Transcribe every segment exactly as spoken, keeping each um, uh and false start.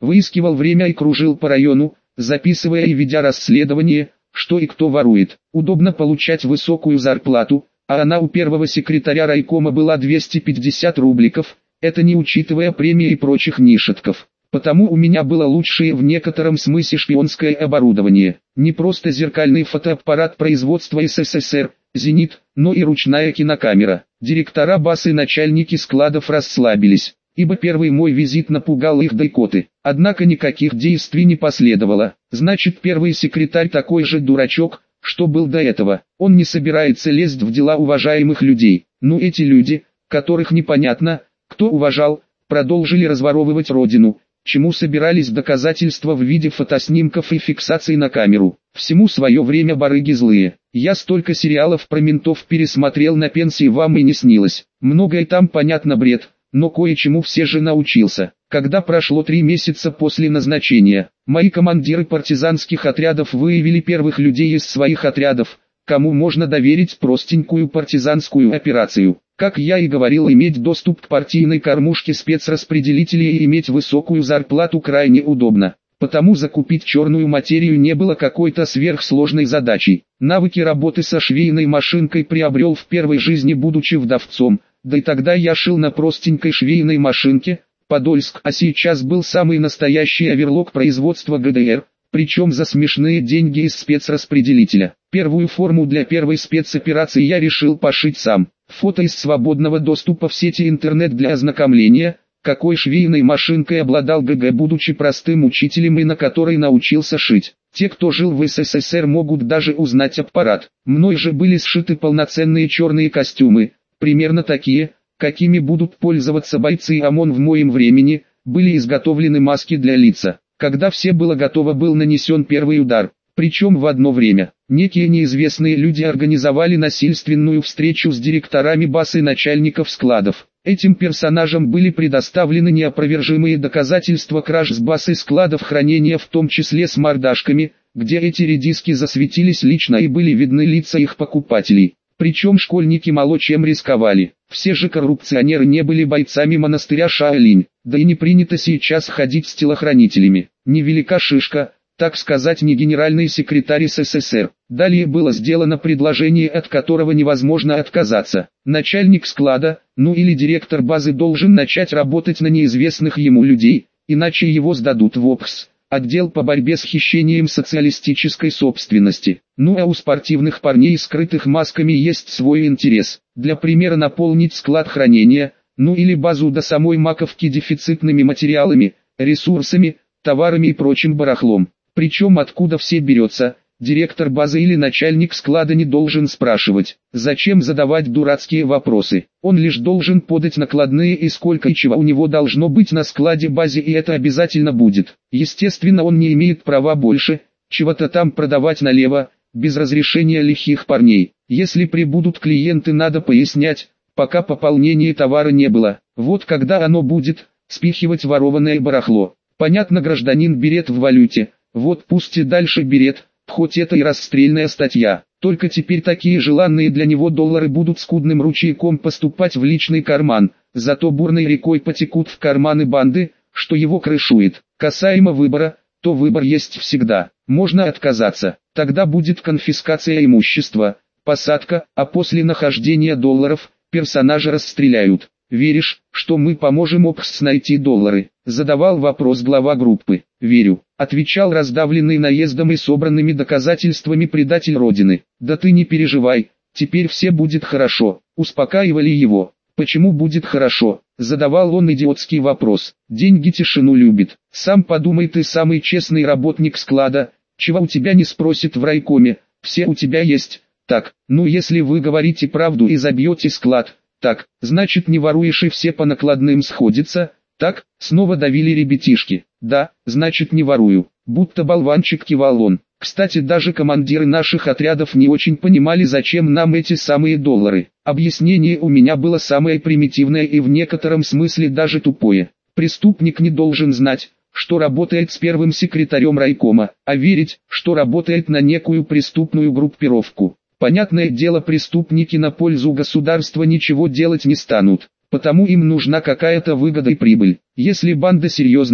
Выискивал время и кружил по району, записывая и ведя расследование, что и кто ворует. Удобно получать высокую зарплату, а она у первого секретаря райкома была двести пятьдесят рубликов, это не учитывая премии и прочих нишетков. Потому у меня было лучшее в некотором смысле шпионское оборудование. Не просто зеркальный фотоаппарат производства СССР, «Зенит», но и ручная кинокамера. Директора БАС и начальники складов расслабились, ибо первый мой визит напугал их до икоты. Однако никаких действий не последовало. Значит, первый секретарь такой же дурачок, что был до этого. Он не собирается лезть в дела уважаемых людей. Ну эти люди, которых непонятно, кто уважал, продолжили разворовывать родину, чему собирались доказательства в виде фотоснимков и фиксаций на камеру. Всему свое время, барыги злые. Я столько сериалов про ментов пересмотрел, на пенсии вам и не снилось. Многое там понятно бред, но кое-чему все же научился. Когда прошло три месяца после назначения, мои командиры партизанских отрядов выявили первых людей из своих отрядов, кому можно доверить простенькую партизанскую операцию. Как я и говорил, иметь доступ к партийной кормушке спецраспределителей и иметь высокую зарплату крайне удобно. Потому закупить черную материю не было какой-то сверхсложной задачей. Навыки работы со швейной машинкой приобрел в первой жизни, будучи вдовцом, да и тогда я шил на простенькой швейной машинке, Подольск, а сейчас был самый настоящий оверлок производства ГДР, причем за смешные деньги из спецраспределителя. Первую форму для первой спецоперации я решил пошить сам. Фото из свободного доступа в сети интернет для ознакомления, какой швейной машинкой обладал ГГ, будучи простым учителем и на которой научился шить. Те, кто жил в СССР, могут даже узнать аппарат. Мной же были сшиты полноценные черные костюмы, примерно такие, какими будут пользоваться бойцы ОМОН в моем времени, были изготовлены маски для лица. Когда все было готово, был нанесен первый удар. Причем в одно время. Некие неизвестные люди организовали насильственную встречу с директорами БАС и начальников складов. Этим персонажам были предоставлены неопровержимые доказательства краж с БАС и складов хранения, в том числе с мордашками, где эти редиски засветились лично и были видны лица их покупателей. Причем школьники мало чем рисковали. Все же коррупционеры не были бойцами монастыря Шаолинь, да и не принято сейчас ходить с телохранителями. Невелика шишка, так сказать, не генеральный секретарь СССР. Далее было сделано предложение, от которого невозможно отказаться. Начальник склада, ну или директор базы, должен начать работать на неизвестных ему людей, иначе его сдадут в ОПС, отдел по борьбе с хищением социалистической собственности. Ну а у спортивных парней, скрытых масками, есть свой интерес. Для примера, наполнить склад хранения, ну или базу до самой маковки дефицитными материалами, ресурсами, товарами и прочим барахлом. Причем откуда все берется, директор базы или начальник склада не должен спрашивать. Зачем задавать дурацкие вопросы? Он лишь должен подать накладные и сколько и чего у него должно быть на складе базе, и это обязательно будет. Естественно, он не имеет права больше чего-то там продавать налево, без разрешения лихих парней. Если прибудут клиенты, надо пояснять, пока пополнения товара не было. Вот когда оно будет, спихивать ворованное барахло. Понятно, гражданин берет в валюте. Вот пусть и дальше берет, хоть это и расстрельная статья. Только теперь такие желанные для него доллары будут скудным ручейком поступать в личный карман, зато бурной рекой потекут в карманы банды, что его крышует. Касаемо выбора, то выбор есть всегда. Можно отказаться, тогда будет конфискация имущества, посадка, а после нахождения долларов, персонажа расстреляют. «Веришь, что мы поможем ОПС найти доллары?» — задавал вопрос глава группы. «Верю», — отвечал раздавленный наездом и собранными доказательствами предатель Родины. «Да ты не переживай, теперь все будет хорошо», — успокаивали его. «Почему будет хорошо?» — задавал он идиотский вопрос. «Деньги тишину любит. Сам подумай, ты самый честный работник склада, чего у тебя не спросят в райкоме, все у тебя есть. Так, ну если вы говорите правду и забьете склад, так, значит не воруешь и все по накладным сходятся, так, снова давили ребятишки. Да, значит не ворую, будто болванчик кивал он. Кстати, даже командиры наших отрядов не очень понимали, зачем нам эти самые доллары. Объяснение у меня было самое примитивное и в некотором смысле даже тупое. Преступник не должен знать, что работает с первым секретарем райкома, а верить, что работает на некую преступную группировку. Понятное дело, преступники на пользу государства ничего делать не станут, потому им нужна какая-то выгода и прибыль. Если банда серьезная,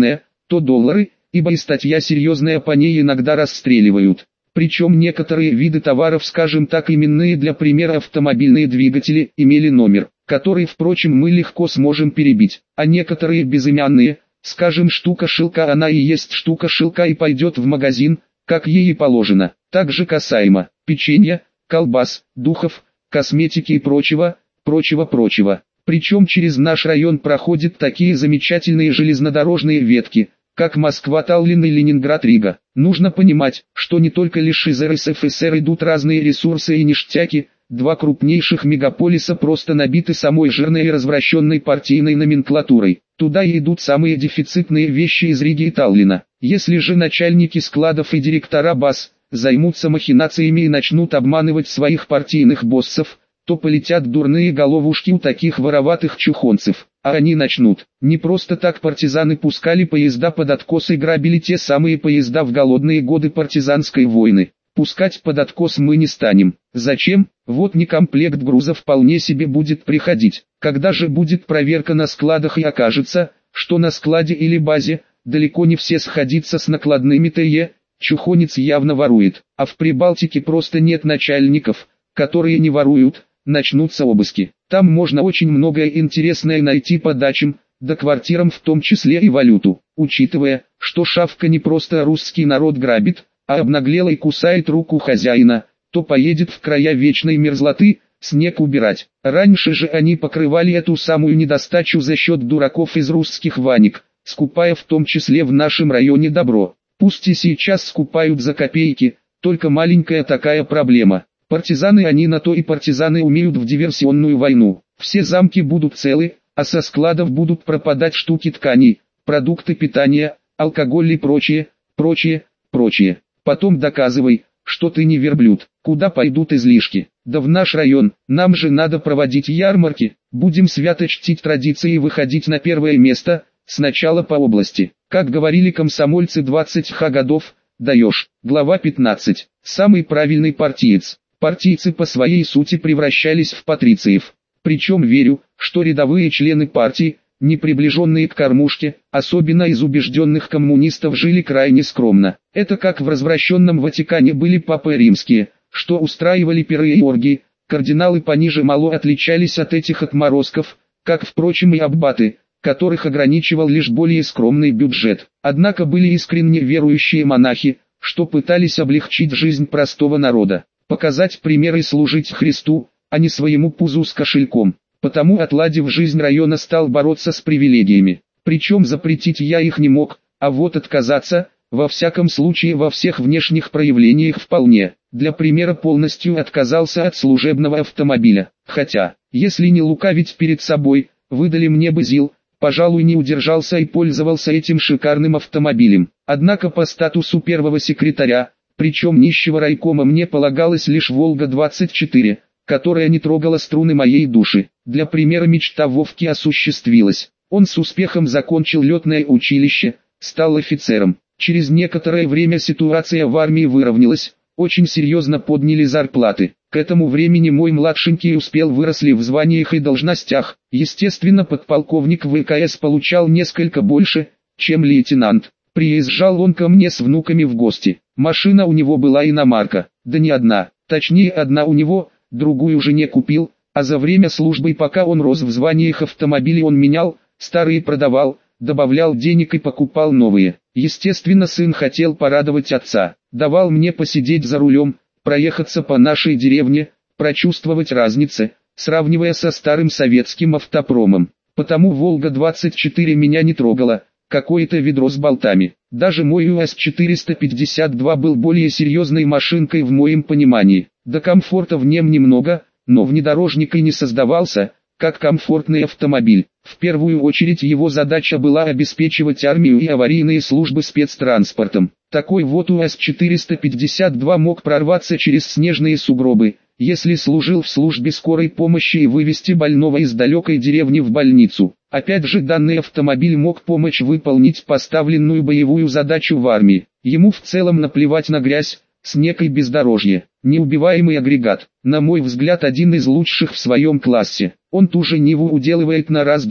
то доллары, ибо и статья серьезная по ней иногда расстреливают. Причем некоторые виды товаров, скажем так, именные, для примера автомобильные двигатели, имели номер, который, впрочем, мы легко сможем перебить, а некоторые безымянные, скажем, штука шелка, она и есть штука шелка и пойдет в магазин, как ей и положено. Также касаемо печенья, колбас, духов, косметики и прочего, прочего-прочего. Причем через наш район проходят такие замечательные железнодорожные ветки, как Москва-Таллин и Ленинград-Рига. Нужно понимать, что не только лишь из эр эс эф эс эр идут разные ресурсы и ништяки, два крупнейших мегаполиса просто набиты самой жирной и развращенной партийной номенклатурой. Туда и идут самые дефицитные вещи из Риги и Таллина. Если же начальники складов и директора баз займутся махинациями и начнут обманывать своих партийных боссов, то полетят дурные головушки у таких вороватых чухонцев. А они начнут. Не просто так партизаны пускали поезда под откос и грабили те самые поезда в голодные годы партизанской войны. Пускать под откос мы не станем. Зачем? Вот некомплект груза вполне себе будет приходить. Когда же будет проверка на складах и окажется, что на складе или базе далеко не все сходятся с накладными ТЕ, чухонец явно ворует. А в Прибалтике просто нет начальников, которые не воруют. Начнутся обыски. Там можно очень многое интересное найти по дачам, да квартирам, в том числе и валюту. Учитывая, что шавка не просто русский народ грабит, а обнаглела и кусает руку хозяина, то поедет в края вечной мерзлоты, снег убирать. Раньше же они покрывали эту самую недостачу за счет дураков из русских ваник, скупая в том числе в нашем районе добро. Пусть и сейчас скупают за копейки, только маленькая такая проблема. Партизаны они на то и партизаны умеют в диверсионную войну. Все замки будут целы, а со складов будут пропадать штуки тканей, продукты питания, алкоголь и прочее, прочее, прочее. Потом доказывай, что ты не верблюд. Куда пойдут излишки? Да в наш район. Нам же надо проводить ярмарки. Будем свято чтить традиции и выходить на первое место, сначала по области. Как говорили комсомольцы двадцать ха годов, даешь. Глава пятнадцать. Самый правильный партиец. Партийцы по своей сути превращались в патрициев. Причем верю, что рядовые члены партии, не приближенные к кормушке, особенно из убежденных коммунистов, жили крайне скромно. Это как в развращенном Ватикане были папы римские, что устраивали пиры и оргии. Кардиналы пониже мало отличались от этих отморозков, как впрочем и аббаты, которых ограничивал лишь более скромный бюджет. Однако были искренне верующие монахи, что пытались облегчить жизнь простого народа. Показать пример и служить Христу, а не своему пузу с кошельком. Потому, отладив жизнь района, стал бороться с привилегиями. Причем запретить я их не мог, а вот отказаться, во всяком случае во всех внешних проявлениях вполне. Для примера полностью отказался от служебного автомобиля. Хотя, если не лукавить перед собой, выдали мне бы ЗИЛ, пожалуй, не удержался и пользовался этим шикарным автомобилем. Однако по статусу первого секретаря, причем нищего райкома, мне полагалась лишь Волга двадцать четыре, которая не трогала струны моей души. Для примера мечта Вовки осуществилась. Он с успехом закончил летное училище, стал офицером. Через некоторое время ситуация в армии выровнялась, очень серьезно подняли зарплаты. К этому времени мой младшенький успел выросли в званиях и должностях. Естественно, подполковник вэ ка эс получал несколько больше, чем лейтенант. Приезжал он ко мне с внуками в гости. Машина у него была иномарка, да не одна, точнее одна у него, другую жене купил, а за время службы, пока он рос в званиях, автомобили он менял, старые продавал, добавлял денег и покупал новые. Естественно, сын хотел порадовать отца, давал мне посидеть за рулем, проехаться по нашей деревне, прочувствовать разницы, сравнивая со старым советским автопромом. Потому Волга двадцать четыре меня не трогала. Какое-то ведро с болтами. Даже мой у эс четыреста пятьдесят два был более серьезной машинкой в моем понимании. Да комфорта в нем немного, но внедорожник и не создавался, как комфортный автомобиль. В первую очередь его задача была обеспечивать армию и аварийные службы спецтранспортом. Такой вот у эс четыреста пятьдесят два мог прорваться через снежные сугробы, если служил в службе скорой помощи, и вывести больного из далекой деревни в больницу. Опять же, данный автомобиль мог помочь выполнить поставленную боевую задачу в армии. Ему в целом наплевать на грязь, снег и бездорожье. Неубиваемый агрегат, на мой взгляд, один из лучших в своем классе. Он ту же Ниву уделывает на раз-два.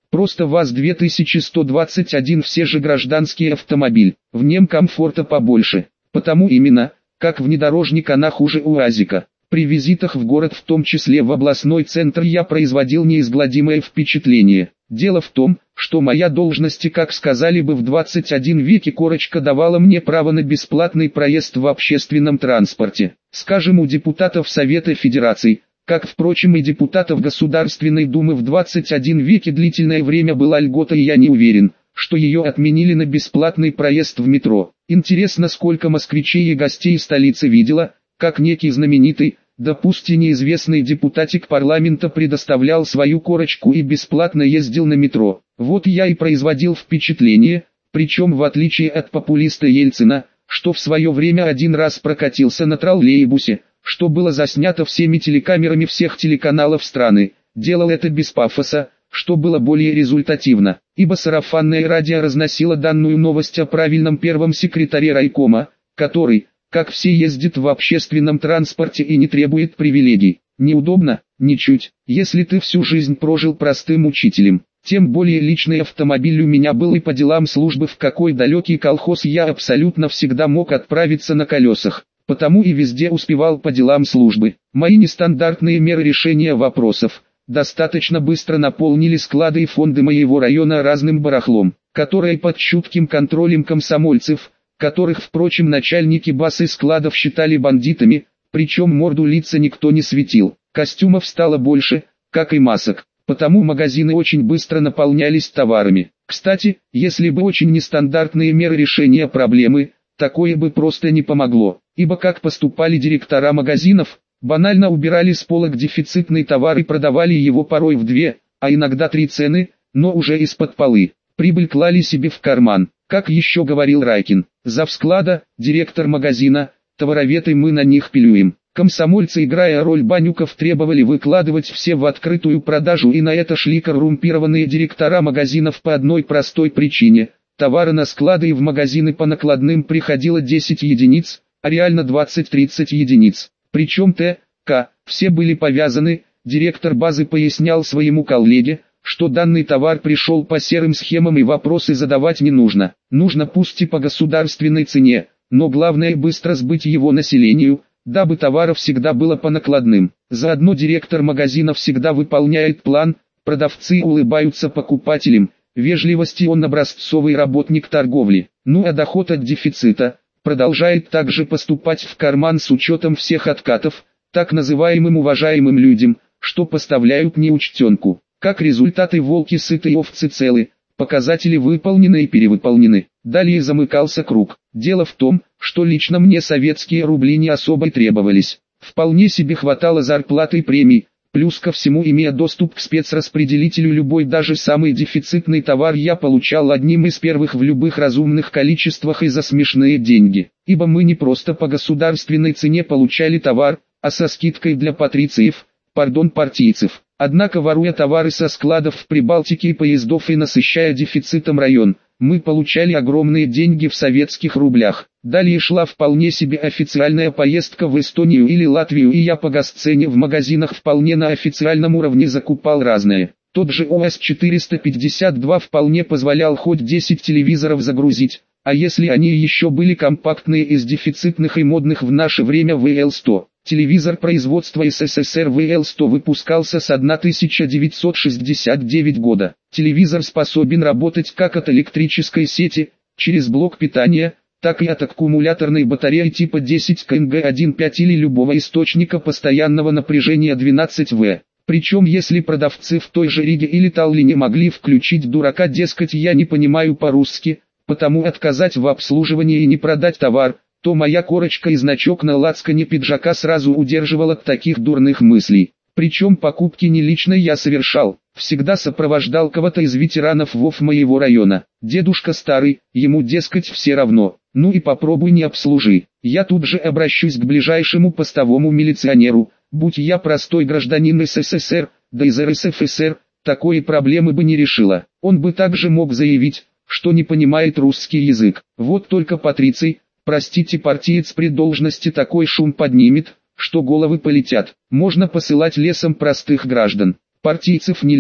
Просто ВАЗ-две тысячи сто двадцать один все же гражданский автомобиль, в нем комфорта побольше, потому именно, как внедорожник она хуже УАЗика. При визитах в город, в том числе в областной центр, я производил неизгладимое впечатление. Дело в том, что моя должность, как сказали бы в двадцать первом веке, корочка давала мне право на бесплатный проезд в общественном транспорте. Скажем, у депутатов Совета Федерации, как, впрочем, и депутатов Государственной Думы в двадцать первом веке длительное время была льгота, и я не уверен, что ее отменили на бесплатный проезд в метро. Интересно, сколько москвичей и гостей столицы видела, как некий знаменитый, да пусть и неизвестный депутатик парламента предоставлял свою корочку и бесплатно ездил на метро. Вот я и производил впечатление, причем в отличие от популиста Ельцина, что в свое время один раз прокатился на троллейбусе, что было заснято всеми телекамерами всех телеканалов страны, делал это без пафоса, что было более результативно, ибо сарафанное радио разносило данную новость о правильном первом секретаре райкома, который, как все, ездит в общественном транспорте и не требует привилегий. Неудобно? Ничуть. Если ты всю жизнь прожил простым учителем, тем более личный автомобиль у меня был, и по делам службы в какой далекий колхоз я абсолютно всегда мог отправиться на колесах, потому и везде успевал по делам службы. Мои нестандартные меры решения вопросов достаточно быстро наполнили склады и фонды моего района разным барахлом, которое под чутким контролем комсомольцев, которых, впрочем, начальники баз и складов считали бандитами, причем морду лица никто не светил. Костюмов стало больше, как и масок, потому магазины очень быстро наполнялись товарами. Кстати, если бы очень нестандартные меры решения проблемы, такое бы просто не помогло, ибо как поступали директора магазинов, банально убирали с полок дефицитный товар и продавали его порой в две, а иногда три цены, но уже из-под полы. Прибыль клали себе в карман. Как еще говорил Райкин, завсклада, директор магазина, товаровед, и мы на них пилюем. Комсомольцы, играя роль банюков, требовали выкладывать все в открытую продажу, и на это шли коррумпированные директора магазинов по одной простой причине. Товары на склады и в магазины по накладным приходило десять единиц, а реально двадцать-тридцать единиц. Причем Т, К, все были повязаны. Директор базы пояснял своему коллеге, что данный товар пришел по серым схемам и вопросы задавать не нужно. Нужно пусть и по государственной цене, но главное быстро сбыть его населению, дабы товаров всегда было по накладным. Заодно директор магазина всегда выполняет план, продавцы улыбаются покупателям, вежливости он образцовый работник торговли. Ну а доход от дефицита продолжает также поступать в карман с учетом всех откатов, так называемым уважаемым людям, что поставляют неучтенку. Как результат, и волки сыты, и овцы целы, показатели выполнены и перевыполнены. Далее замыкался круг. Дело в том, что лично мне советские рубли не особо требовались. Вполне себе хватало зарплаты и премий, плюс ко всему, имея доступ к спецраспределителю, любой даже самый дефицитный товар я получал одним из первых в любых разумных количествах и за смешные деньги. Ибо мы не просто по государственной цене получали товар, а со скидкой для патрициев, пардон, партийцев. Однако, воруя товары со складов в Прибалтике и поездов и насыщая дефицитом район, мы получали огромные деньги в советских рублях. Далее шла вполне себе официальная поездка в Эстонию или Латвию, и я по госцене в магазинах вполне на официальном уровне закупал разное. Тот же ОАЗ четыреста пятьдесят два вполне позволял хоть десять телевизоров загрузить, а если они еще были компактные, из дефицитных и модных в наше время вэ эл сто. Телевизор производства СССР вэ эл сто выпускался с тысяча девятьсот шестьдесят девятого года. Телевизор способен работать как от электрической сети, через блок питания, так и от аккумуляторной батареи типа десять киловатт один целых пять или любого источника постоянного напряжения двенадцать вольт. Причем если продавцы в той же Риге или Таллине могли включить дурака, дескать, я не понимаю по-русски, потому отказать в обслуживании и не продать товар, то моя корочка и значок на лацкане пиджака сразу удерживал от таких дурных мыслей. Причем покупки не лично я совершал, всегда сопровождал кого-то из ветеранов ВОВ моего района. Дедушка старый, ему, дескать, все равно, ну и попробуй не обслужи. Я тут же обращусь к ближайшему постовому милиционеру, будь я простой гражданин СССР, да из эр эс эф эс эр, такой проблемы бы не решила. Он бы также мог заявить, что не понимает русский язык. Вот только патриций, простите, партиец при должности такой шум поднимет, что головы полетят. Можно посылать лесом простых граждан. Партийцев нельзя.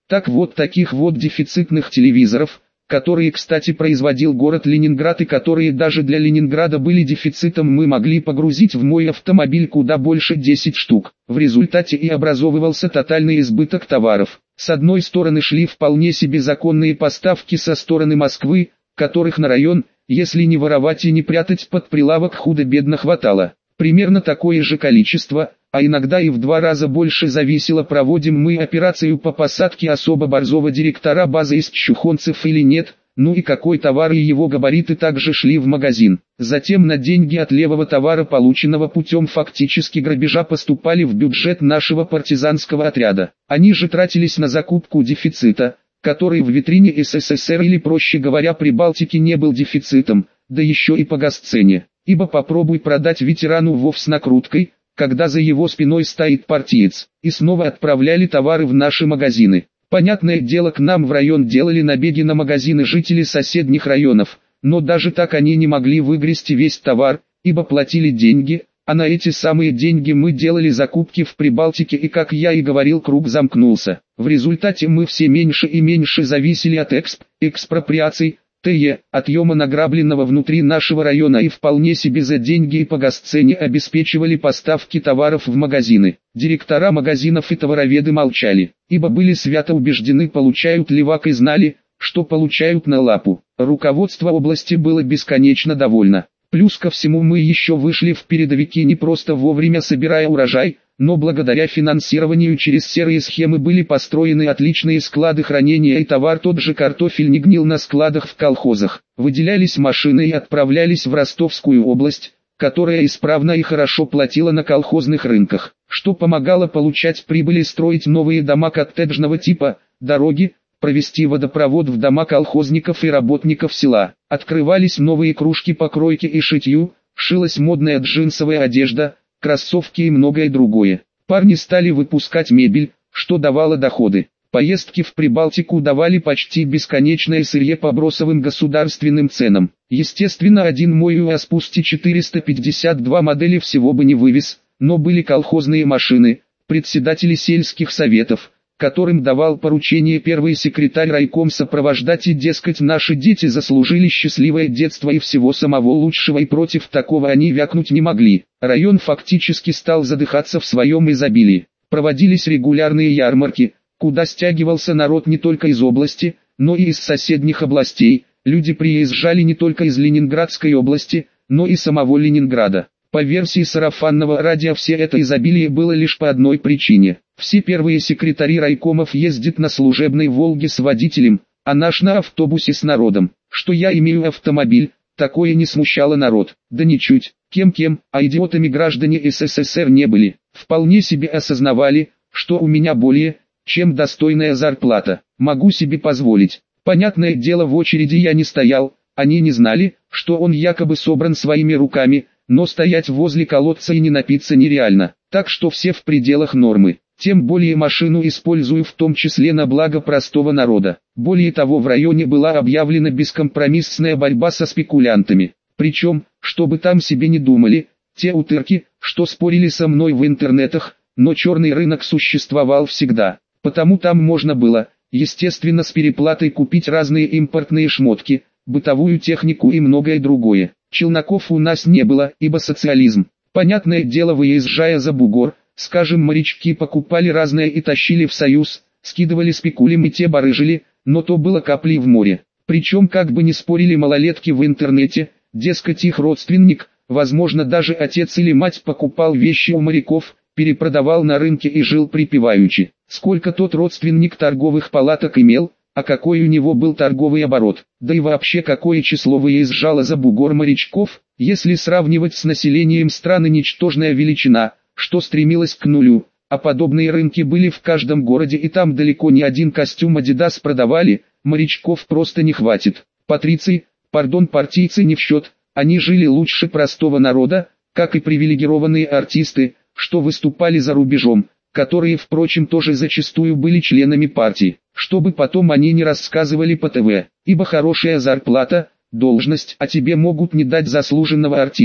Так вот, таких вот дефицитных телевизоров, которые, кстати, производил город Ленинград и которые даже для Ленинграда были дефицитом, мы могли погрузить в мой автомобиль куда больше десять штук. В результате и образовывался тотальный избыток товаров. С одной стороны шли вполне себе законные поставки со стороны Москвы, которых на район, если не воровать и не прятать под прилавок, худо-бедно хватало. Примерно такое же количество, а иногда и в два раза больше зависело, проводим мы операцию по посадке особо борзого директора базы из чухонцев или нет, ну и какой товар и его габариты также шли в магазин. Затем на деньги от левого товара, полученного путем фактически грабежа, поступали в бюджет нашего партизанского отряда. Они же тратились на закупку дефицита, который в витрине СССР или, проще говоря, Прибалтики не был дефицитом, да еще и по гасцене. Ибо попробуй продать ветерану ВОВ с накруткой, когда за его спиной стоит партиец, и снова отправляли товары в наши магазины. Понятное дело, к нам в район делали набеги на магазины жители соседних районов, но даже так они не могли выгрести весь товар, ибо платили деньги, а на эти самые деньги мы делали закупки в Прибалтике, и, как я и говорил, круг замкнулся. В результате мы все меньше и меньше зависели от эксп, экспроприаций, т.е. отъема награбленного внутри нашего района, и вполне себе за деньги и по гасцене обеспечивали поставки товаров в магазины. Директора магазинов и товароведы молчали, ибо были свято убеждены, получают левак, и знали, что получают на лапу. Руководство области было бесконечно довольно. Плюс ко всему мы еще вышли в передовики, не просто вовремя собирая урожай, но благодаря финансированию через серые схемы были построены отличные склады хранения, и товар, тот же картофель, не гнил на складах в колхозах. Выделялись машины и отправлялись в Ростовскую область, которая исправно и хорошо платила на колхозных рынках, что помогало получать прибыли, строить новые дома коттеджного типа, дороги, провести водопровод в дома колхозников и работников села. Открывались новые кружки по кройке и шитью, шилась модная джинсовая одежда, кроссовки и многое другое. Парни стали выпускать мебель, что давало доходы. Поездки в Прибалтику давали почти бесконечное сырье по бросовым государственным ценам. Естественно, один мой УАЗ Пусти четыреста пятьдесят два модели всего бы не вывез, но были колхозные машины, председатели сельских советов, которым давал поручение первый секретарь райком сопровождать, и, дескать, наши дети заслужили счастливое детство и всего самого лучшего, и против такого они вякнуть не могли. Район фактически стал задыхаться в своем изобилии. Проводились регулярные ярмарки, куда стягивался народ не только из области, но и из соседних областей. Люди приезжали не только из Ленинградской области, но и самого Ленинграда. По версии сарафанного радио, все это изобилие было лишь по одной причине. Все первые секретари райкомов ездят на служебной «Волге» с водителем, а наш на автобусе с народом. Что я имею автомобиль, такое не смущало народ. Да ничуть, кем-кем, а идиотами граждане СССР не были. Вполне себе осознавали, что у меня более, чем достойная зарплата. Могу себе позволить. Понятное дело, в очереди я не стоял, они не знали, что он якобы собран своими руками, но стоять возле колодца и не напиться нереально, так что все в пределах нормы. Тем более машину использую в том числе на благо простого народа. Более того, в районе была объявлена бескомпромиссная борьба со спекулянтами. Причем, чтобы там себе не думали, те утырки, что спорили со мной в интернетах, но черный рынок существовал всегда. Потому там можно было, естественно, с переплатой купить разные импортные шмотки, бытовую технику и многое другое. Челноков у нас не было, ибо социализм. Понятное дело, выезжая за бугор, скажем, морячки покупали разное и тащили в Союз, скидывали спекулям, и те барыжили, но то было каплей в море. Причем, как бы ни спорили малолетки в интернете, дескать, их родственник, возможно даже отец или мать, покупал вещи у моряков, перепродавал на рынке и жил припеваючи. Сколько тот родственник торговых палаток имел, а какой у него был торговый оборот, да и вообще какое число выезжало за бугор морячков, если сравнивать с населением страны, ничтожная величина, что стремилась к нулю, а подобные рынки были в каждом городе, и там далеко не один костюм Adidas продавали, морячков просто не хватит. Патриции, пардон, партийцы не в счет, они жили лучше простого народа, как и привилегированные артисты, что выступали за рубежом, которые, впрочем, тоже зачастую были членами партии, чтобы потом они не рассказывали по ТВ, ибо хорошая зарплата, должность, а тебе могут не дать заслуженного артиста,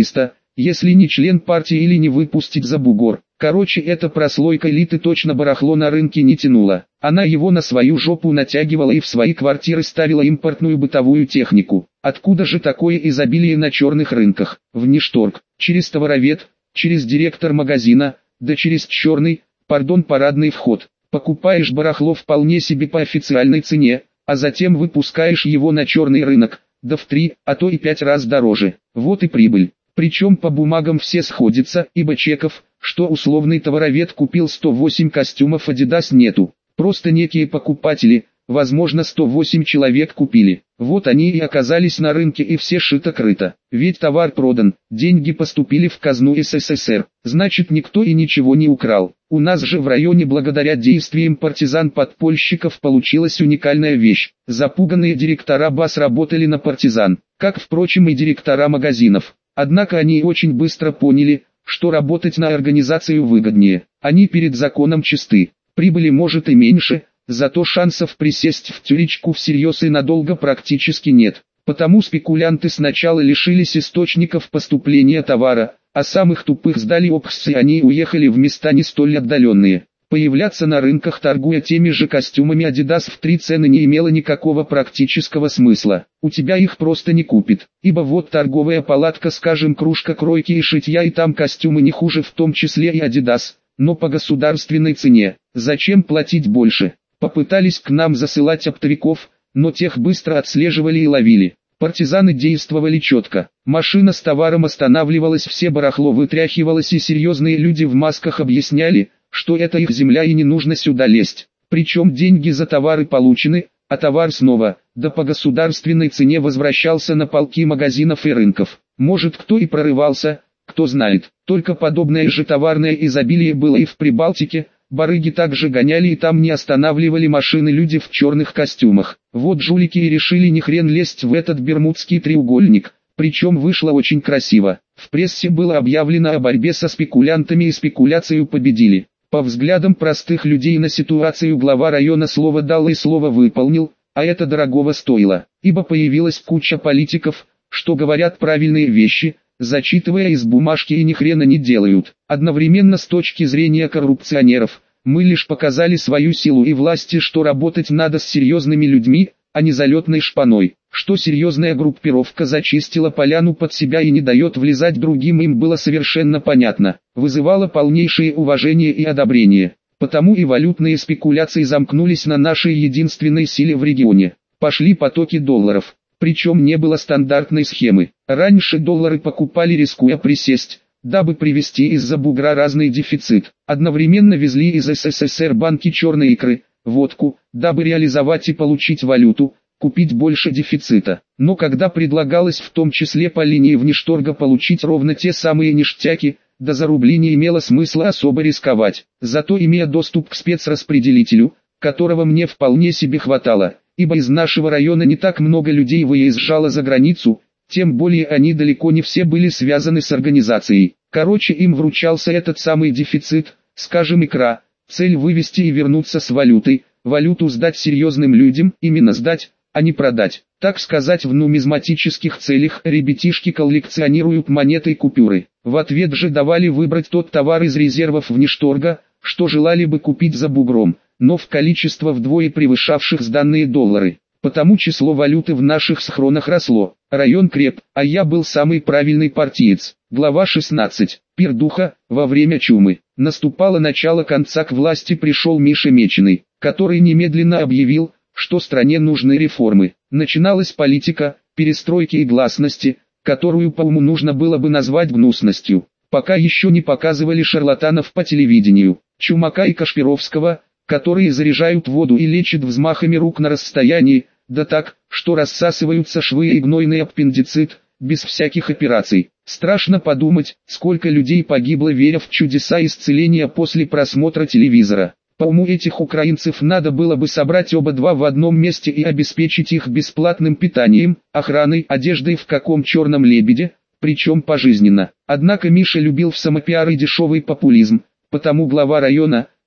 если не член партии или не выпустить за бугор. Короче, эта прослойка элиты точно барахло на рынке не тянула. Она его на свою жопу натягивала и в свои квартиры ставила импортную бытовую технику. Откуда же такое изобилие на черных рынках? Внешторг, через товаровед, через директор магазина, да через черный, пардон, парадный вход. Покупаешь барахло вполне себе по официальной цене, а затем выпускаешь его на черный рынок, да в три, а то и пять раз дороже. Вот и прибыль. Причем по бумагам все сходятся, ибо чеков, что условный товаровед купил сто восемь костюмов Adidas, нету. Просто некие покупатели, возможно сто восемь человек купили. Вот они и оказались на рынке, и все шито-крыто. Ведь товар продан, деньги поступили в казну СССР, значит никто и ничего не украл. У нас же в районе благодаря действиям партизан-подпольщиков получилась уникальная вещь. Запуганные директора баз работали на партизан, как впрочем и директора магазинов. Однако они очень быстро поняли, что работать на организацию выгоднее. Они перед законом чисты. Прибыли может и меньше, зато шансов присесть в тюрячку всерьез и надолго практически нет. Потому спекулянты сначала лишились источников поступления товара, а самых тупых сдали обкс, и они уехали в места не столь отдаленные. Появляться на рынках, торгуя теми же костюмами Adidas в три цены, не имело никакого практического смысла. У тебя их просто не купит, ибо вот торговая палатка, скажем, кружка кройки и шитья, и там костюмы не хуже, в том числе и Adidas, но по государственной цене. Зачем платить больше? Попытались к нам засылать оптовиков, но тех быстро отслеживали и ловили. Партизаны действовали четко. Машина с товаром останавливалась, все барахло вытряхивалось, и серьезные люди в масках объясняли, что это их земля и не нужно сюда лезть. Причем деньги за товары получены, а товар снова, да по государственной цене, возвращался на полки магазинов и рынков. Может, кто и прорывался, кто знает. Только подобное же товарное изобилие было и в Прибалтике. Барыги также гоняли, и там не останавливали машины люди в черных костюмах. Вот жулики и решили ни хрен лезть в этот бермудский треугольник. Причем вышло очень красиво. В прессе было объявлено о борьбе со спекулянтами, и спекуляцию победили. По взглядам простых людей на ситуацию глава района слово дал и слово выполнил, а это дорогого стоило, ибо появилась куча политиков, что говорят правильные вещи, зачитывая из бумажки, и ни хрена не делают. Одновременно с точки зрения коррупционеров, мы лишь показали свою силу и власти, что работать надо с серьезными людьми, а не залетной шпаной. Что серьезная группировка зачистила поляну под себя и не дает влезать другим, им было совершенно понятно. Вызывало полнейшее уважение и одобрение. Потому и валютные спекуляции замкнулись на нашей единственной силе в регионе. Пошли потоки долларов. Причем не было стандартной схемы. Раньше доллары покупали, рискуя присесть, дабы привезти из-за бугра разный дефицит. Одновременно везли из СССР банки черной икры, водку, дабы реализовать и получить валюту, купить больше дефицита. Но когда предлагалось в том числе по линии внешторга получить ровно те самые ништяки, да за рубли не имело смысла особо рисковать. Зато, имея доступ к спецраспределителю, которого мне вполне себе хватало, ибо из нашего района не так много людей выезжало за границу, тем более они далеко не все были связаны с организацией. Короче, им вручался этот самый дефицит, скажем, икра, цель вывести и вернуться с валютой, валюту сдать серьезным людям, именно сдать, а не продать. Так сказать, в нумизматических целях ребятишки коллекционируют монеты и купюры. В ответ же давали выбрать тот товар из резервов внешторга, что желали бы купить за бугром, но в количество вдвое превышавших сданные доллары. Потому число валюты в наших схронах росло. Район креп, а я был самый правильный партиец. Глава шестнадцать. Пердуха. Во время чумы. Наступало начало конца, к власти пришел Миша Меченый, который немедленно объявил, что стране нужны реформы. Начиналась политика, перестройки и гласности, которую по уму нужно было бы назвать гнусностью. Пока еще не показывали шарлатанов по телевидению, Чумака и Кашпировского, которые заряжают воду и лечат взмахами рук на расстоянии, да так, что рассасываются швы и гнойный аппендицит, без всяких операций. Страшно подумать, сколько людей погибло, веря в чудеса исцеления после просмотра телевизора. По уму этих украинцев надо было бы собрать оба два в одном месте и обеспечить их бесплатным питанием, охраной, одеждой в каком черном лебеде, причем пожизненно. Однако Миша любил в самопиар и дешевый популизм, потому глава района,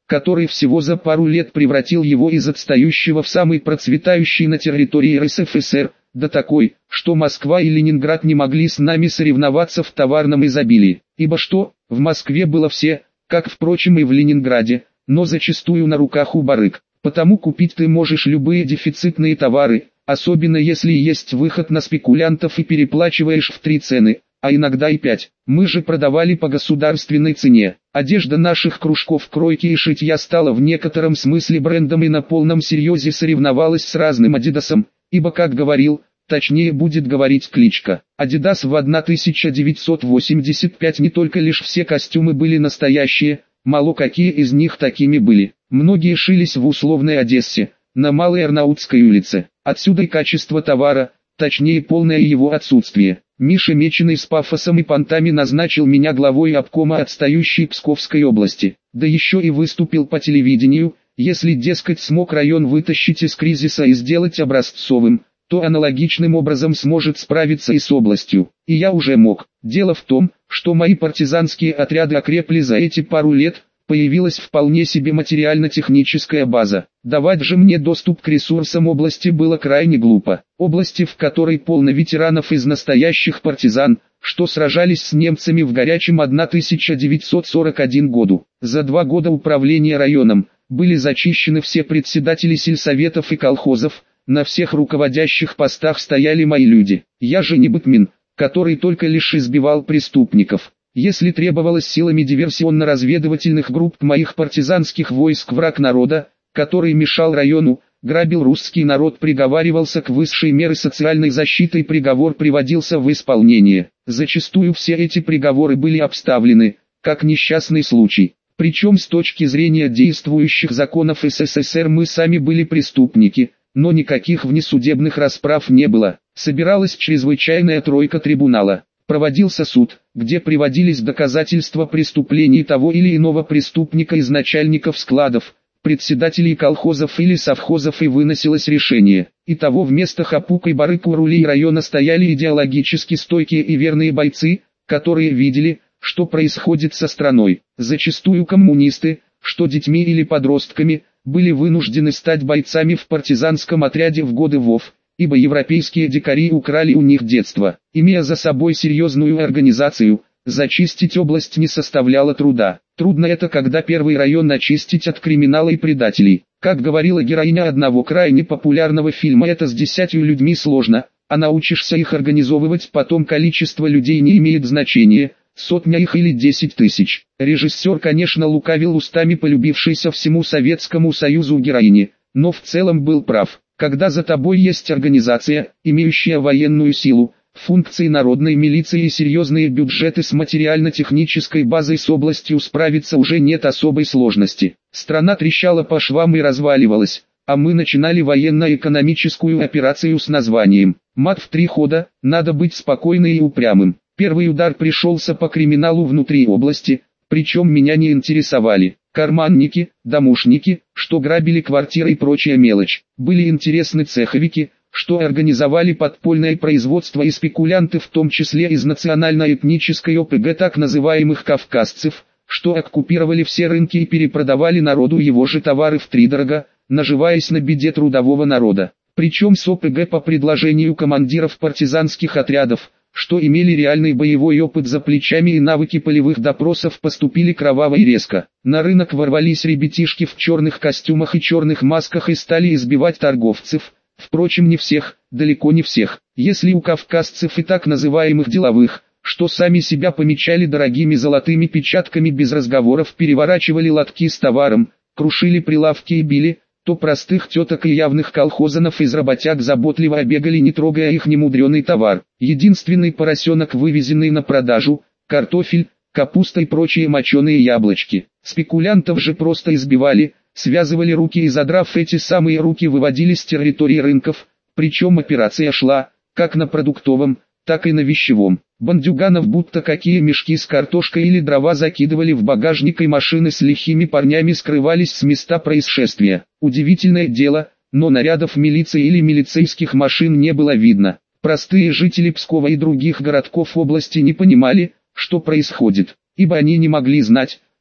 который всего за пару лет превратил его из отстающего в самый процветающий на территории эр эс эф эс эр, до такой, что Москва и Ленинград не могли с нами соревноваться в товарном изобилии. Ибо что, в Москве было все, как впрочем и в Ленинграде, но зачастую на руках у барыг. Потому купить ты можешь любые дефицитные товары, особенно если есть выход на спекулянтов и переплачиваешь в три цены, а иногда и пять. Мы же продавали по государственной цене. Одежда наших кружков кройки и шитья стала в некотором смысле брендом и на полном серьезе соревновалась с разным Адидасом, ибо, как говорил, точнее будет говорить кличка, Адидас в тысяча девятьсот восемьдесят пятом не только лишь все костюмы были настоящие, мало какие из них такими были. Многие шились в условной Одессе, на Малой Арнаутской улице. Отсюда и качество товара, точнее полное его отсутствие. Миша Меченый с пафосом и понтами назначил меня главой обкома отстающей Псковской области, да еще и выступил по телевидению. Если, дескать, смог район вытащить из кризиса и сделать образцовым, то аналогичным образом сможет справиться и с областью. И я уже мог. Дело в том, что мои партизанские отряды окрепли за эти пару лет, появилась вполне себе материально-техническая база. Давать же мне доступ к ресурсам области было крайне глупо. Области, в которой полно ветеранов из настоящих партизан, что сражались с немцами в горячем тысяча девятьсот сорок первом году. За два года управления районом были зачищены все председатели сельсоветов и колхозов, на всех руководящих постах стояли мои люди. Я же не бытмин, который только лишь избивал преступников. Если требовалось силами диверсионно-разведывательных групп моих партизанских войск враг народа, который мешал району, грабил русский народ, приговаривался к высшей мере социальной защиты и приговор приводился в исполнение. Зачастую все эти приговоры были обставлены, как несчастный случай. Причем с точки зрения действующих законов эс эс эс эр мы сами были преступники, но никаких внесудебных расправ не было. Собиралась чрезвычайная тройка трибунала. Проводился суд, где приводились доказательства преступлений того или иного преступника из начальников складов, председателей колхозов или совхозов, и выносилось решение. Итого вместо хапук и барыг у рулей района стояли идеологически стойкие и верные бойцы, которые видели, что происходит со страной. Зачастую коммунисты, что детьми или подростками, были вынуждены стать бойцами в партизанском отряде в годы ВОВ, ибо европейские дикари украли у них детство. Имея за собой серьезную организацию, зачистить область не составляло труда. Трудно это, когда первый район очистить от криминала и предателей. Как говорила героиня одного крайне популярного фильма, это с десятью людьми сложно, а научишься их организовывать, потом количество людей не имеет значения, сотня их или десять тысяч. Режиссер, конечно, лукавил устами полюбившейся всему Советскому Союзу героини, но в целом был прав. Когда за тобой есть организация, имеющая военную силу, функции народной милиции и серьезные бюджеты с материально-технической базой, с областью справиться уже нет особой сложности. Страна трещала по швам и разваливалась, а мы начинали военно-экономическую операцию с названием «Мат в три хода», надо быть спокойным и упрямым. Первый удар пришелся по криминалу внутри области, причем меня не интересовали карманники, домушники, что грабили квартиры и прочая мелочь. Были интересны цеховики, что организовали подпольное производство, и спекулянты, в том числе из национально-этнической о пэ гэ так называемых кавказцев, что оккупировали все рынки и перепродавали народу его же товары втридорога, наживаясь на беде трудового народа. Причем с о пэ гэ по предложению командиров партизанских отрядов, что имели реальный боевой опыт за плечами и навыки полевых допросов, поступили кроваво и резко. На рынок ворвались ребятишки в черных костюмах и черных масках и стали избивать торговцев. Впрочем, не всех, далеко не всех. Если у кавказцев и так называемых деловых, что сами себя помечали дорогими золотыми печатками, без разговоров переворачивали лотки с товаром, крушили прилавки и били, то простых теток и явных колхозанов из работяг заботливо обегали, не трогая их немудреный товар. Единственный поросенок, вывезенный на продажу, картофель, капуста и прочие моченые яблочки. Спекулянтов же просто избивали, связывали руки и, задрав эти самые руки, выводили с территории рынков, причем операция шла, как на продуктовом, так и на вещевом. Бандюганов будто какие мешки с картошкой или дрова закидывали в багажник, и машины с лихими парнями скрывались с места происшествия. Удивительное дело, но нарядов милиции или милицейских машин не было видно. Простые жители Пскова и других городков области не понимали, что происходит, ибо они не могли знать,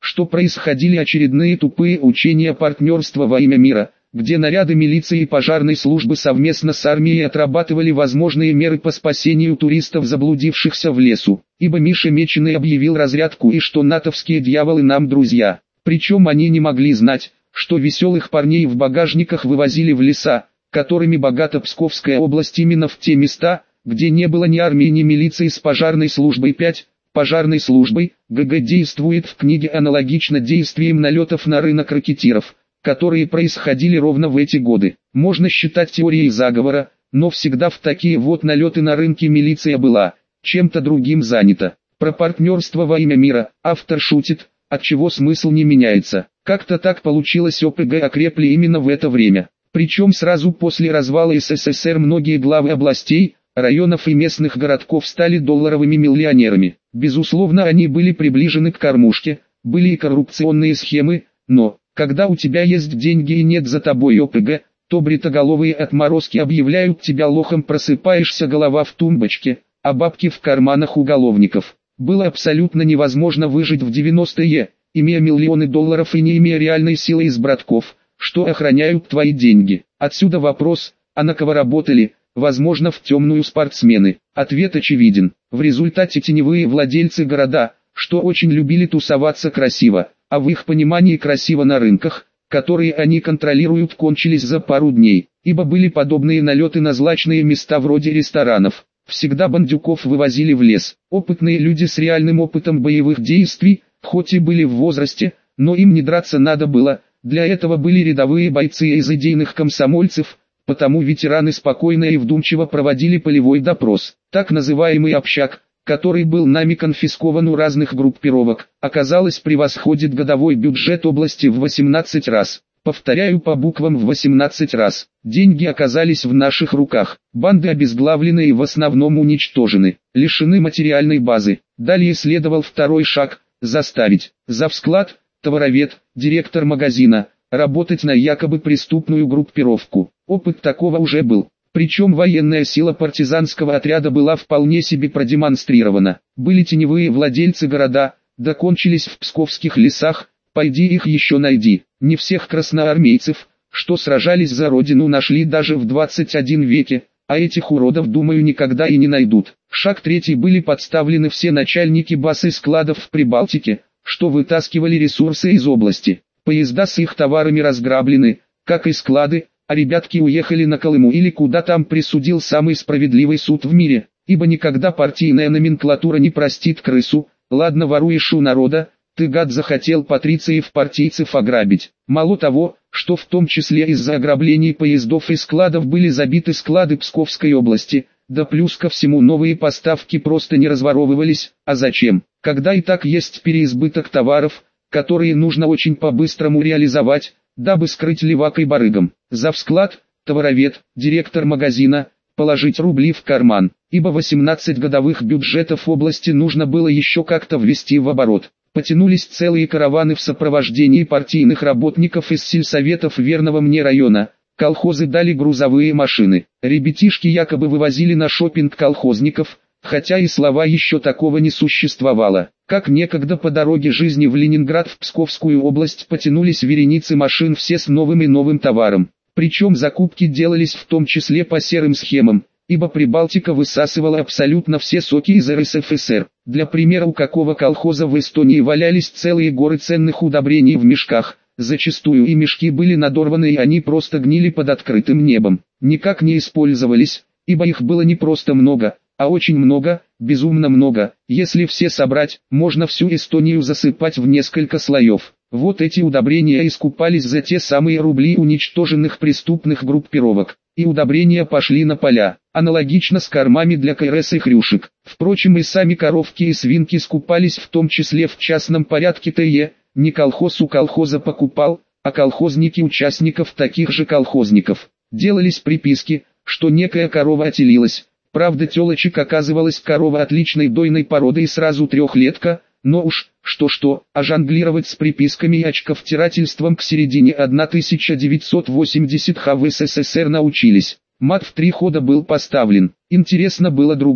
что происходили очередные тупые учения партнерства во имя мира, где наряды милиции и пожарной службы совместно с армией отрабатывали возможные меры по спасению туристов, заблудившихся в лесу, ибо Миша Меченый объявил разрядку и что натовские дьяволы нам друзья. Причем они не могли знать, что веселых парней в багажниках вывозили в леса, которыми богата Псковская область, именно в те места, где не было ни армии, ни милиции с пожарной службой. пять. Пожарной службой, ГГ действует в книге аналогично действиям налетов на рынок ракетиров, которые происходили ровно в эти годы. Можно считать теорией заговора, но всегда в такие вот налеты на рынке милиция была чем-то другим занята. Про партнерство во имя мира автор шутит, отчего смысл не меняется. Как-то так получилось, ОПГ окрепли именно в это время. Причем сразу после развала СССР многие главы областей, районов и местных городков стали долларовыми миллионерами. Безусловно, они были приближены к кормушке, были и коррупционные схемы, но, когда у тебя есть деньги и нет за тобой ОПГ, то бритоголовые отморозки объявляют тебя лохом, просыпаешься голова в тумбочке, а бабки в карманах уголовников. Было абсолютно невозможно выжить в девяностые, имея миллионы долларов и не имея реальной силы из братков, что охраняют твои деньги. Отсюда вопрос, а на кого работали? Возможно, в темную спортсмены. Ответ очевиден. В результате теневые владельцы города, что очень любили тусоваться красиво, а в их понимании красиво на рынках, которые они контролируют, кончились за пару дней, ибо были подобные налеты на злачные места вроде ресторанов. Всегда бандюков вывозили в лес. Опытные люди с реальным опытом боевых действий, хоть и были в возрасте, но им не драться надо было, для этого были рядовые бойцы из идейных комсомольцев, потому ветераны спокойно и вдумчиво проводили полевой допрос. Так называемый общак, который был нами конфискован у разных группировок, оказалось, превосходит годовой бюджет области в восемнадцать раз. Повторяю по буквам, в восемнадцать раз. Деньги оказались в наших руках. Банды обезглавлены и в основном уничтожены, лишены материальной базы. Далее следовал второй шаг – заставить завсклад, товаровед, директор магазина, работать на якобы преступную группировку. Опыт такого уже был. Причем военная сила партизанского отряда была вполне себе продемонстрирована. Были теневые владельцы города, докончились в псковских лесах, пойди их еще найди. Не всех красноармейцев, что сражались за родину, нашли даже в двадцать первом веке, а этих уродов, думаю, никогда и не найдут. Шаг третий: были подставлены все начальники баз и складов в Прибалтике, что вытаскивали ресурсы из области. Поезда с их товарами разграблены, как и склады, а ребятки уехали на Колыму или куда там присудил самый справедливый суд в мире, ибо никогда партийная номенклатура не простит крысу. Ладно, воруешь у народа, ты, гад, захотел патрициев-партийцев ограбить. Мало того, что в том числе из-за ограблений поездов и складов были забиты склады Псковской области, да плюс ко всему новые поставки просто не разворовывались. А зачем, когда и так есть переизбыток товаров, которые нужно очень по-быстрому реализовать, дабы скрыть левак и барыгам. Завсклад, товаровед, директор магазина, положить рубли в карман, ибо восемнадцать годовых бюджетов области нужно было еще как-то ввести в оборот. Потянулись целые караваны в сопровождении партийных работников из сельсоветов верного мне района. Колхозы дали грузовые машины. Ребятишки якобы вывозили на шопинг колхозников, хотя и слова еще такого не существовало. Как некогда по дороге жизни в Ленинград в Псковскую область потянулись вереницы машин, все с новым и новым товаром. Причем закупки делались в том числе по серым схемам, ибо Прибалтика высасывала абсолютно все соки из эр эс эф эс эр. Для примера, у какого колхоза в Эстонии валялись целые горы ценных удобрений в мешках, зачастую и мешки были надорваны и они просто гнили под открытым небом. Никак не использовались, ибо их было не просто много, а очень много, безумно много. Если все собрать, можно всю Эстонию засыпать в несколько слоев. Вот эти удобрения искупались за те самые рубли уничтоженных преступных группировок. И удобрения пошли на поля, аналогично с кормами для ка эр эс и хрюшек. Впрочем, и сами коровки и свинки скупались в том числе в частном порядке. Т.е. не колхоз у колхоза покупал, а колхозники участников таких же колхозников. Делались приписки, что некая корова отелилась. Правда, телочек оказывалась корова отличной дойной породы и сразу трехлетка, но уж, что-что, а жонглировать с приписками и очковтирательством к середине тысяча девятьсот восьмидесятых в эс эс эс эр научились. Мат в три хода был поставлен. Интересно было другое.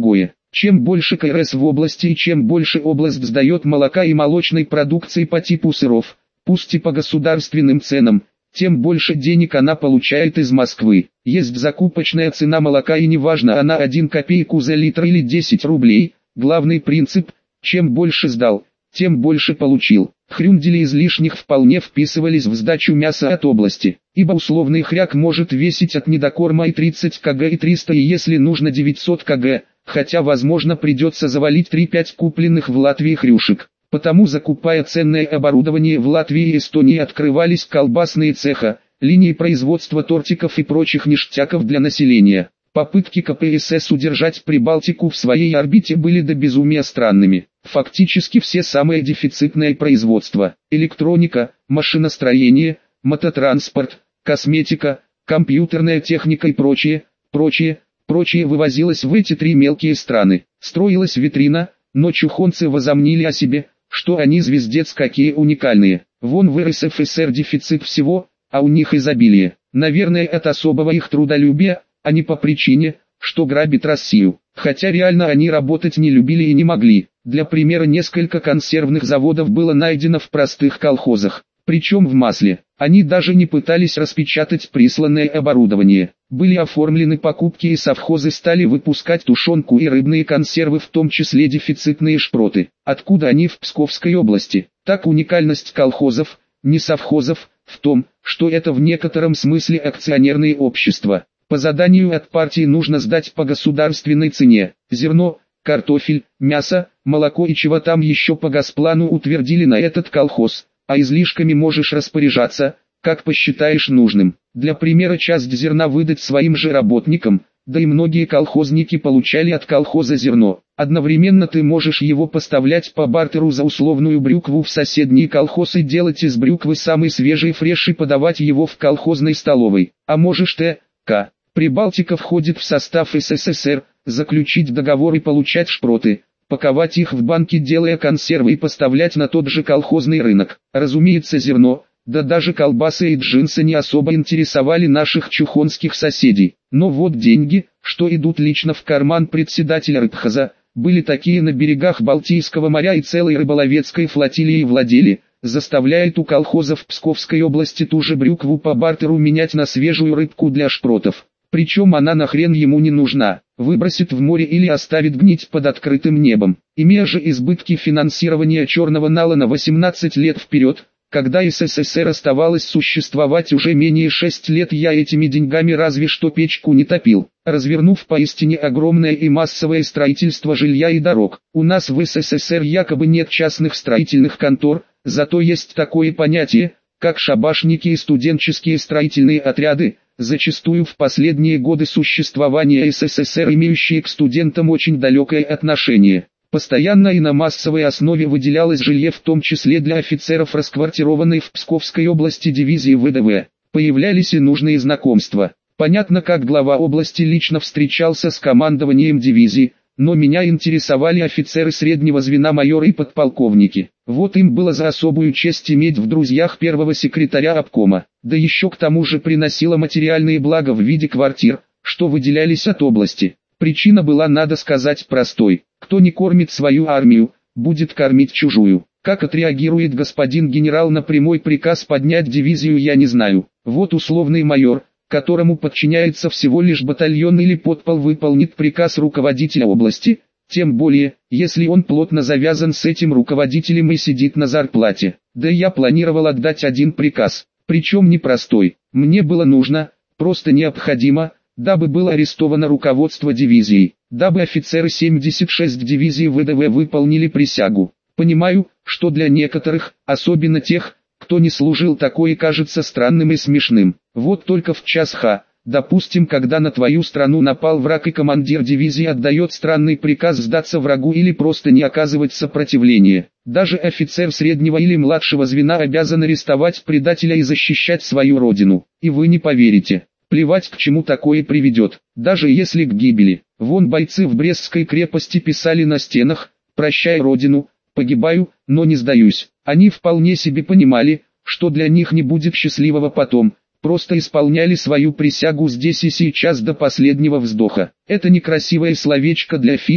Чем больше ка эр эс в области и чем больше область сдает молока и молочной продукции по типу сыров, пусть и по государственным ценам, тем больше денег она получает из Москвы. Есть закупочная цена молока, и неважно, она один копейку за литр или десять рублей, главный принцип – чем больше сдал, тем больше получил. Хрюндели излишних вполне вписывались в сдачу мяса от области, ибо условный хряк может весить от недокорма и тридцать килограммов и триста, и если нужно девятьсот килограммов, хотя возможно придется завалить три-пять купленных в Латвии хрюшек. Потому, закупая ценное оборудование в Латвии и Эстонии, открывались колбасные цеха, линии производства тортиков и прочих ништяков для населения. Попытки ка пэ эс эс удержать Прибалтику в своей орбите были до безумия странными. Фактически все самые дефицитные производства – электроника, машиностроение, мототранспорт, косметика, компьютерная техника и прочее, прочее, прочее вывозилось в эти три мелкие страны. Строилась витрина, но чухонцы возомнили о себе, что они звездец какие уникальные. Вон в эр эс эф эс эр дефицит всего, а у них изобилие. Наверное, это особого их трудолюбия, а не по причине, что грабит Россию. Хотя реально они работать не любили и не могли. Для примера, несколько консервных заводов было найдено в простых колхозах, причем в масле. Они даже не пытались распечатать присланное оборудование. Были оформлены покупки, и совхозы стали выпускать тушенку и рыбные консервы, в том числе дефицитные шпроты. Откуда они в Псковской области? Так уникальность колхозов, не совхозов, в том, что это в некотором смысле акционерные общества. По заданию от партии нужно сдать по государственной цене. Зерно, картофель, мясо, молоко и чего там еще по госплану утвердили на этот колхоз, а излишками можешь распоряжаться, как посчитаешь нужным. Для примера, часть зерна выдать своим же работникам, да и многие колхозники получали от колхоза зерно. Одновременно ты можешь его поставлять по бартеру за условную брюкву в соседний колхоз и делать из брюквы самый свежий фреш и подавать его в колхозной столовой. А можешь т. к. Прибалтика входит в состав эс эс эс эр, заключить договор и получать шпроты, паковать их в банки, делая консервы, и поставлять на тот же колхозный рынок. Разумеется, зерно, да даже колбасы и джинсы не особо интересовали наших чухонских соседей. Но вот деньги, что идут лично в карман председателя рыбхоза, были такие на берегах Балтийского моря и целой рыболовецкой флотилии владели, заставляет у колхозов Псковской области ту же брюкву по бартеру менять на свежую рыбку для шпротов. Причем она нахрен ему не нужна, выбросит в море или оставит гнить под открытым небом. Имея же избытки финансирования черного нала на восемнадцать лет вперед, когда эс эс эс эр оставалось существовать уже менее шесть лет, я этими деньгами разве что печку не топил, развернув поистине огромное и массовое строительство жилья и дорог. У нас в эс эс эс эр якобы нет частных строительных контор, зато есть такое понятие, как шабашники и студенческие строительные отряды, зачастую в последние годы существования эс эс эс эр имеющие к студентам очень далекое отношение. Постоянно и на массовой основе выделялось жилье, в том числе для офицеров, расквартированной в Псковской области дивизии вэ дэ вэ. Появлялись и нужные знакомства. Понятно, как глава области лично встречался с командованием дивизии, но меня интересовали офицеры среднего звена, майоры и подполковники. Вот им было за особую честь иметь в друзьях первого секретаря обкома, да еще к тому же приносило материальные блага в виде квартир, что выделялись от области. Причина была, надо сказать, простой: кто не кормит свою армию, будет кормить чужую. Как отреагирует господин генерал на прямой приказ поднять дивизию, я не знаю. Вот условный майор, которому подчиняется всего лишь батальон или подпол, выполнит приказ руководителя области, тем более, если он плотно завязан с этим руководителем и сидит на зарплате. Да я планировал отдать один приказ, причем непростой. Мне было нужно, просто необходимо, дабы было арестовано руководство дивизии, дабы офицеры семьдесят шестой дивизии вэ дэ вэ выполнили присягу. Понимаю, что для некоторых, особенно тех, кто не служил, такое кажется странным и смешным. Вот только в час ха, допустим, когда на твою страну напал враг и командир дивизии отдает странный приказ сдаться врагу или просто не оказывать сопротивления. Даже офицер среднего или младшего звена обязан арестовать предателя и защищать свою родину. И вы не поверите. Плевать, к чему такое приведет, даже если к гибели. Вон бойцы в Брестской крепости писали на стенах: «Прощай, родину, погибаю, но не сдаюсь». Они вполне себе понимали, что для них не будет счастливого потом, просто исполняли свою присягу здесь и сейчас до последнего вздоха. Это некрасивое словечко для фильма,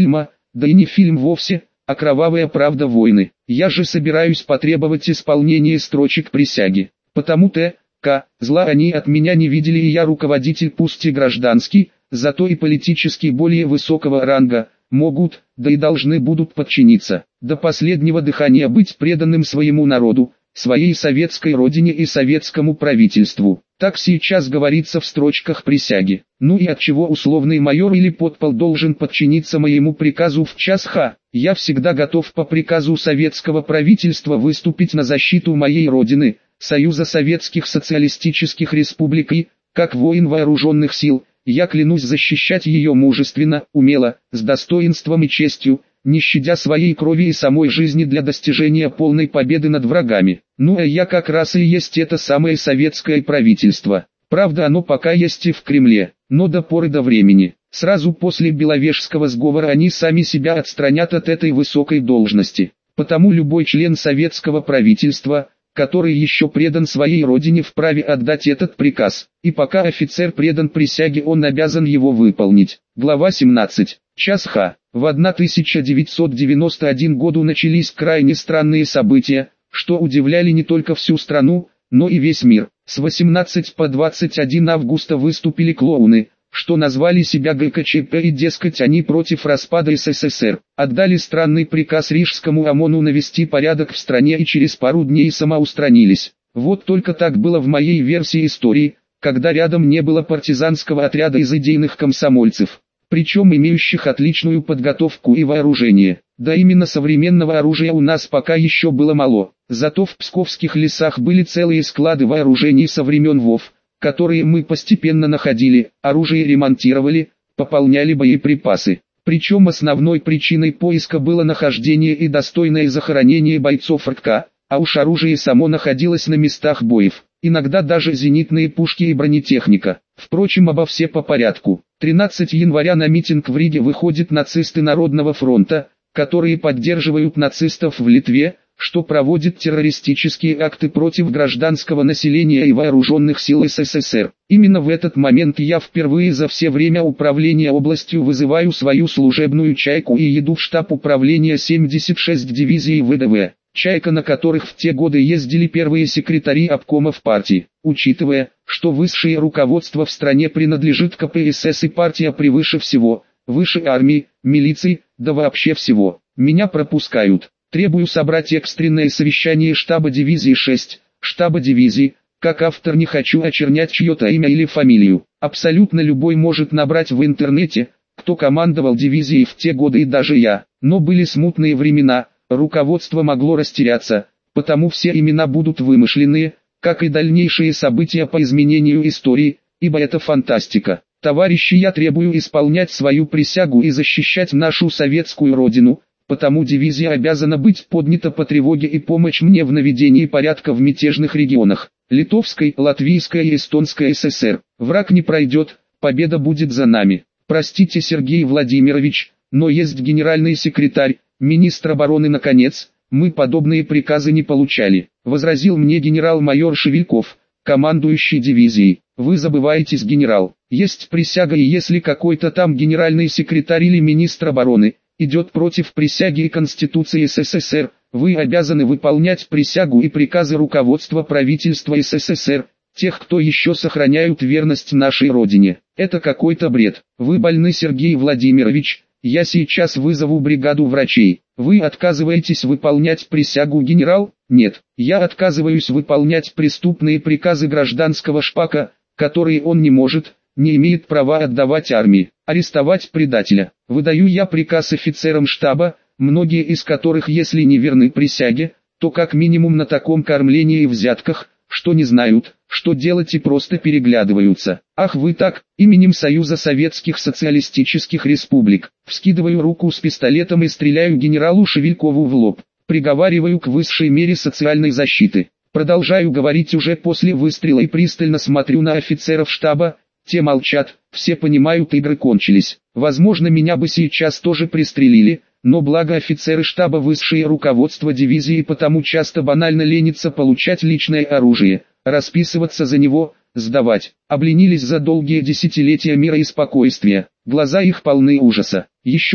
да и не фильм вовсе, а кровавая правда войны. Я же собираюсь потребовать исполнения строчек присяги. Потому Т. К. зла они от меня не видели, и я руководитель пусть и гражданский, зато и политически более высокого ранга, могут, да и должны будут подчиниться, до последнего дыхания быть преданным своему народу, своей советской родине и советскому правительству. Так сейчас говорится в строчках присяги. Ну и отчего условный майор или подпол должен подчиниться моему приказу в час Х? Я всегда готов по приказу советского правительства выступить на защиту моей родины, Союза Советских Социалистических Республик и, как воин вооруженных сил, я клянусь защищать ее мужественно, умело, с достоинством и честью, не щадя своей крови и самой жизни для достижения полной победы над врагами. Ну а я как раз и есть это самое советское правительство. Правда, оно пока есть и в Кремле, но до поры до времени. Сразу после Беловежского сговора они сами себя отстранят от этой высокой должности. Потому любой член советского правительства, который еще предан своей родине, вправе отдать этот приказ, и пока офицер предан присяге, он обязан его выполнить. Глава семнадцать. Час Х. В тысяча девятьсот девяносто первом году начались крайне странные события, что удивляли не только всю страну, но и весь мир. С восемнадцатого по двадцать первое августа выступили клоуны, что назвали себя гэ ка че пэ, и дескать они против распада эс эс эс эр, отдали странный приказ Рижскому ОМОНу навести порядок в стране и через пару дней самоустранились. Вот только так было в моей версии истории, когда рядом не было партизанского отряда из идейных комсомольцев, причем имеющих отличную подготовку и вооружение. Да именно современного оружия у нас пока еще было мало, зато в псковских лесах были целые склады вооружений со времен ВОВ, которые мы постепенно находили, оружие ремонтировали, пополняли боеприпасы. Причем основной причиной поиска было нахождение и достойное захоронение бойцов эр ка, а уж оружие само находилось на местах боев, иногда даже зенитные пушки и бронетехника. Впрочем, обо все по порядку. тринадцатого января на митинг в Риге выходят нацисты Народного фронта, которые поддерживают нацистов в Литве, что проводит террористические акты против гражданского населения и вооруженных сил эс эс эс эр. Именно в этот момент я впервые за все время управления областью вызываю свою служебную «Чайку» и еду в штаб управления семьдесят шестой дивизии вэ дэ вэ, «Чайка», на которых в те годы ездили первые секретари обкомов партии. Учитывая, что высшее руководство в стране принадлежит ка пэ эс эс и партия превыше всего, выше армии, милиции, да вообще всего, меня пропускают. Требую собрать экстренное совещание штаба дивизии шесть, штаба дивизии. Как автор не хочу очернять чье-то имя или фамилию. Абсолютно любой может набрать в интернете, кто командовал дивизией в те годы, и даже я. Но были смутные времена, руководство могло растеряться, потому все имена будут вымышленные, как и дальнейшие события по изменению истории, ибо это фантастика. Товарищи, я требую исполнять свою присягу и защищать нашу советскую родину. Потому дивизия обязана быть поднята по тревоге и помочь мне в наведении порядка в мятежных регионах. Литовской, латвийской и эстонской эс эс эс эр. Враг не пройдет, победа будет за нами. Простите, Сергей Владимирович, но есть генеральный секретарь, министр обороны. Наконец, мы подобные приказы не получали, возразил мне генерал-майор Шевельков, командующий дивизией. Вы забываетесь, генерал, есть присяга, и если какой-то там генеральный секретарь или министр обороны идет против присяги и Конституции эс эс эс эр, вы обязаны выполнять присягу и приказы руководства правительства эс эс эс эр, тех, кто еще сохраняют верность нашей родине. Это какой-то бред. Вы больны, Сергей Владимирович, я сейчас вызову бригаду врачей. Вы отказываетесь выполнять присягу, генерал? Нет, я отказываюсь выполнять преступные приказы гражданского шпака, которые он не может, не имеет права отдавать армии, арестовать предателя. Выдаю я приказ офицерам штаба, многие из которых, если не верны присяге, то как минимум на таком кормлении и взятках, что не знают, что делать, и просто переглядываются. Ах, вы так, именем Союза Советских Социалистических Республик. Вскидываю руку с пистолетом и стреляю генералу Шевелькову в лоб. Приговариваю к высшей мере социальной защиты. Продолжаю говорить уже после выстрела и пристально смотрю на офицеров штаба. Те молчат, все понимают, игры кончились. Возможно, меня бы сейчас тоже пристрелили, но благо офицеры штаба высшее руководство дивизии потому часто банально ленится получать личное оружие, расписываться за него, сдавать. Обленились за долгие десятилетия мира и спокойствия, глаза их полны ужаса. Еще бы,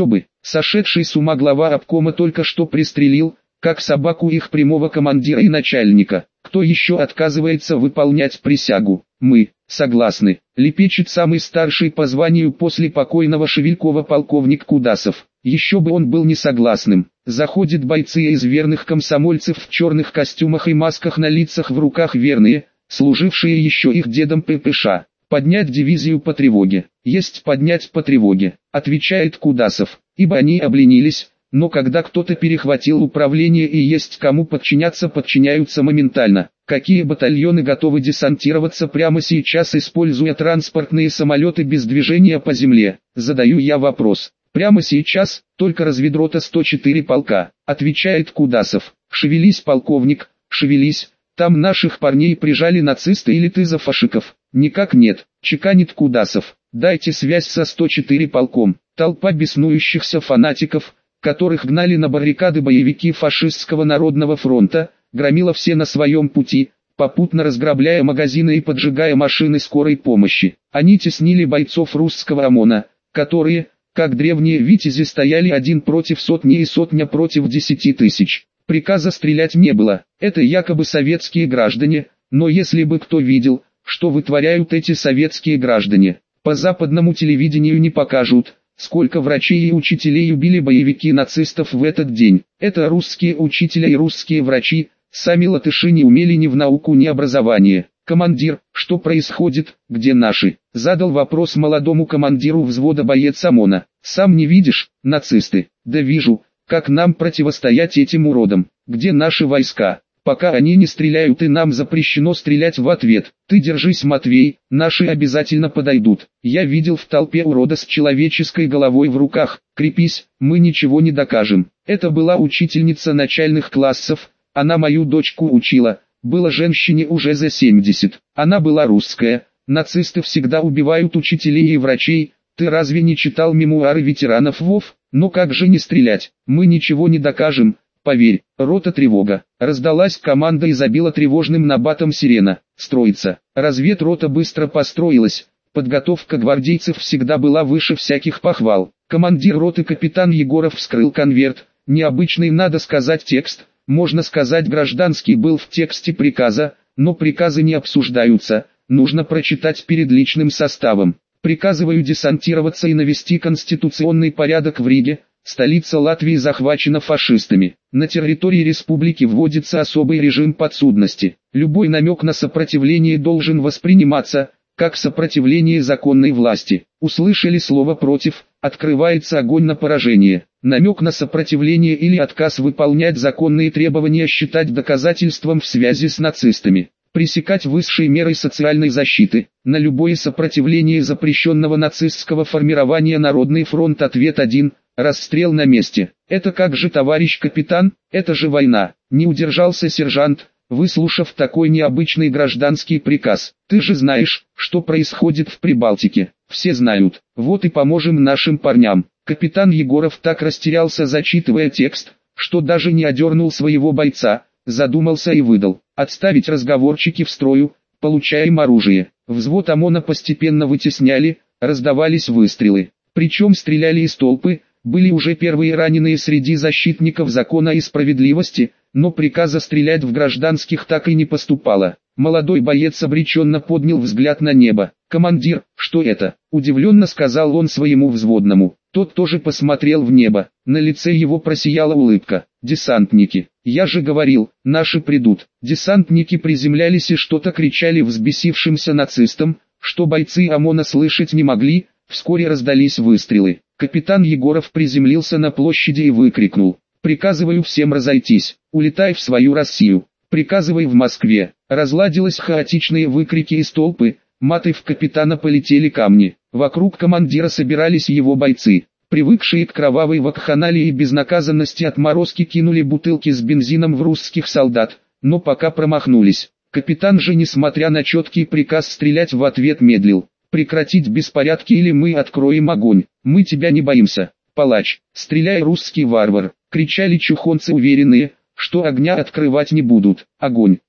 Сошедший с ума глава обкома только что пристрелил, как собаку, их прямого командира и начальника. Кто еще отказывается выполнять присягу? Мы, согласны, лепечет самый старший по званию после покойного Шевелькова полковник Кудасов. Еще бы он был не согласным. Заходят бойцы из верных комсомольцев в черных костюмах и масках, на лицах в руках верные, служившие еще их дедом ППШ. Поднять дивизию по тревоге. Есть поднять по тревоге, отвечает Кудасов, ибо они обленились. Но когда кто-то перехватил управление и есть кому подчиняться, подчиняются моментально. Какие батальоны готовы десантироваться прямо сейчас, используя транспортные самолеты без движения по земле? Задаю я вопрос. Прямо сейчас, только разведрота сто четыре полка, отвечает Кудасов. Шевелись, полковник, шевелись, там наших парней прижали нацисты или ты за фашиков? Никак нет, чеканит Кудасов. Дайте связь со сто четыре полком. Толпа беснующихся фанатиков, которых гнали на баррикады боевики фашистского народного фронта, громила все на своем пути, попутно разграбляя магазины и поджигая машины скорой помощи. Они теснили бойцов русского ОМОНа, которые, как древние витязи, стояли один против сотни и сотня против десяти тысяч. Приказа стрелять не было, это якобы советские граждане, но если бы кто видел, что вытворяют эти советские граждане, по западному телевидению не покажут, сколько врачей и учителей убили боевики нацистов в этот день. Это русские учителя и русские врачи, сами латыши не умели ни в науку, ни образование. «Командир, что происходит, где наши?» Задал вопрос молодому командиру взвода боец ОМОНа. «Сам не видишь, нацисты?» «Да вижу, как нам противостоять этим уродам? Где наши войска? Пока они не стреляют, и нам запрещено стрелять в ответ. Ты держись, Матвей, наши обязательно подойдут. Я видел в толпе урода с человеческой головой в руках. Крепись, мы ничего не докажем». Это была учительница начальных классов, она мою дочку учила. Было женщине уже за семьдесят. Она была русская. Нацисты всегда убивают учителей и врачей. Ты разве не читал мемуары ветеранов ВОВ? Но как же не стрелять? Мы ничего не докажем. Поверь, рота тревога. Раздалась команда и забила тревожным набатом сирена. Строится. Разведрота быстро построилась. Подготовка гвардейцев всегда была выше всяких похвал. Командир роты капитан Егоров вскрыл конверт. Необычный, надо сказать, текст. Можно сказать, гражданский был в тексте приказа, но приказы не обсуждаются, нужно прочитать перед личным составом. Приказываю десантироваться и навести конституционный порядок в Риге, столица Латвии захвачена фашистами. На территории республики вводится особый режим подсудности. Любой намек на сопротивление должен восприниматься, как сопротивление законной власти. Услышали слово «против», открывается огонь на поражение. Намек на сопротивление или отказ выполнять законные требования считать доказательством в связи с нацистами. Пресекать высшей мерой социальной защиты. На любое сопротивление запрещенного нацистского формирования Народный фронт ответ один. Расстрел на месте. Это как же, товарищ капитан, это же война. Не удержался сержант, выслушав такой необычный гражданский приказ. Ты же знаешь, что происходит в Прибалтике. Все знают. Вот и поможем нашим парням. Капитан Егоров так растерялся, зачитывая текст, что даже не одернул своего бойца, задумался и выдал. Отставить разговорчики в строю, получаем оружие. Взвод ОМОНа постепенно вытесняли, раздавались выстрелы. Причем стреляли из толпы, были уже первые раненые среди защитников закона и справедливости, но приказа стрелять в гражданских так и не поступало. Молодой боец обреченно поднял взгляд на небо. «Командир, что это?» – удивленно сказал он своему взводному. Тот тоже посмотрел в небо, на лице его просияла улыбка. «Десантники, я же говорил, наши придут». Десантники приземлялись и что-то кричали взбесившимся нацистам, что бойцы ОМОНа слышать не могли. Вскоре раздались выстрелы. Капитан Егоров приземлился на площади и выкрикнул: «Приказываю всем разойтись, улетай в свою Россию, приказывай в Москве». Разладились хаотичные выкрики из толпы, маты в капитана полетели камни. Вокруг командира собирались его бойцы. Привыкшие к кровавой вакханалии и безнаказанности отморозки кинули бутылки с бензином в русских солдат, но пока промахнулись. Капитан же, несмотря на четкий приказ стрелять, в ответ медлил. «Прекратить беспорядки, или мы откроем огонь, мы тебя не боимся, палач, стреляй, русский варвар!» — кричали чухонцы, уверенные, что огня открывать не будут. Огонь!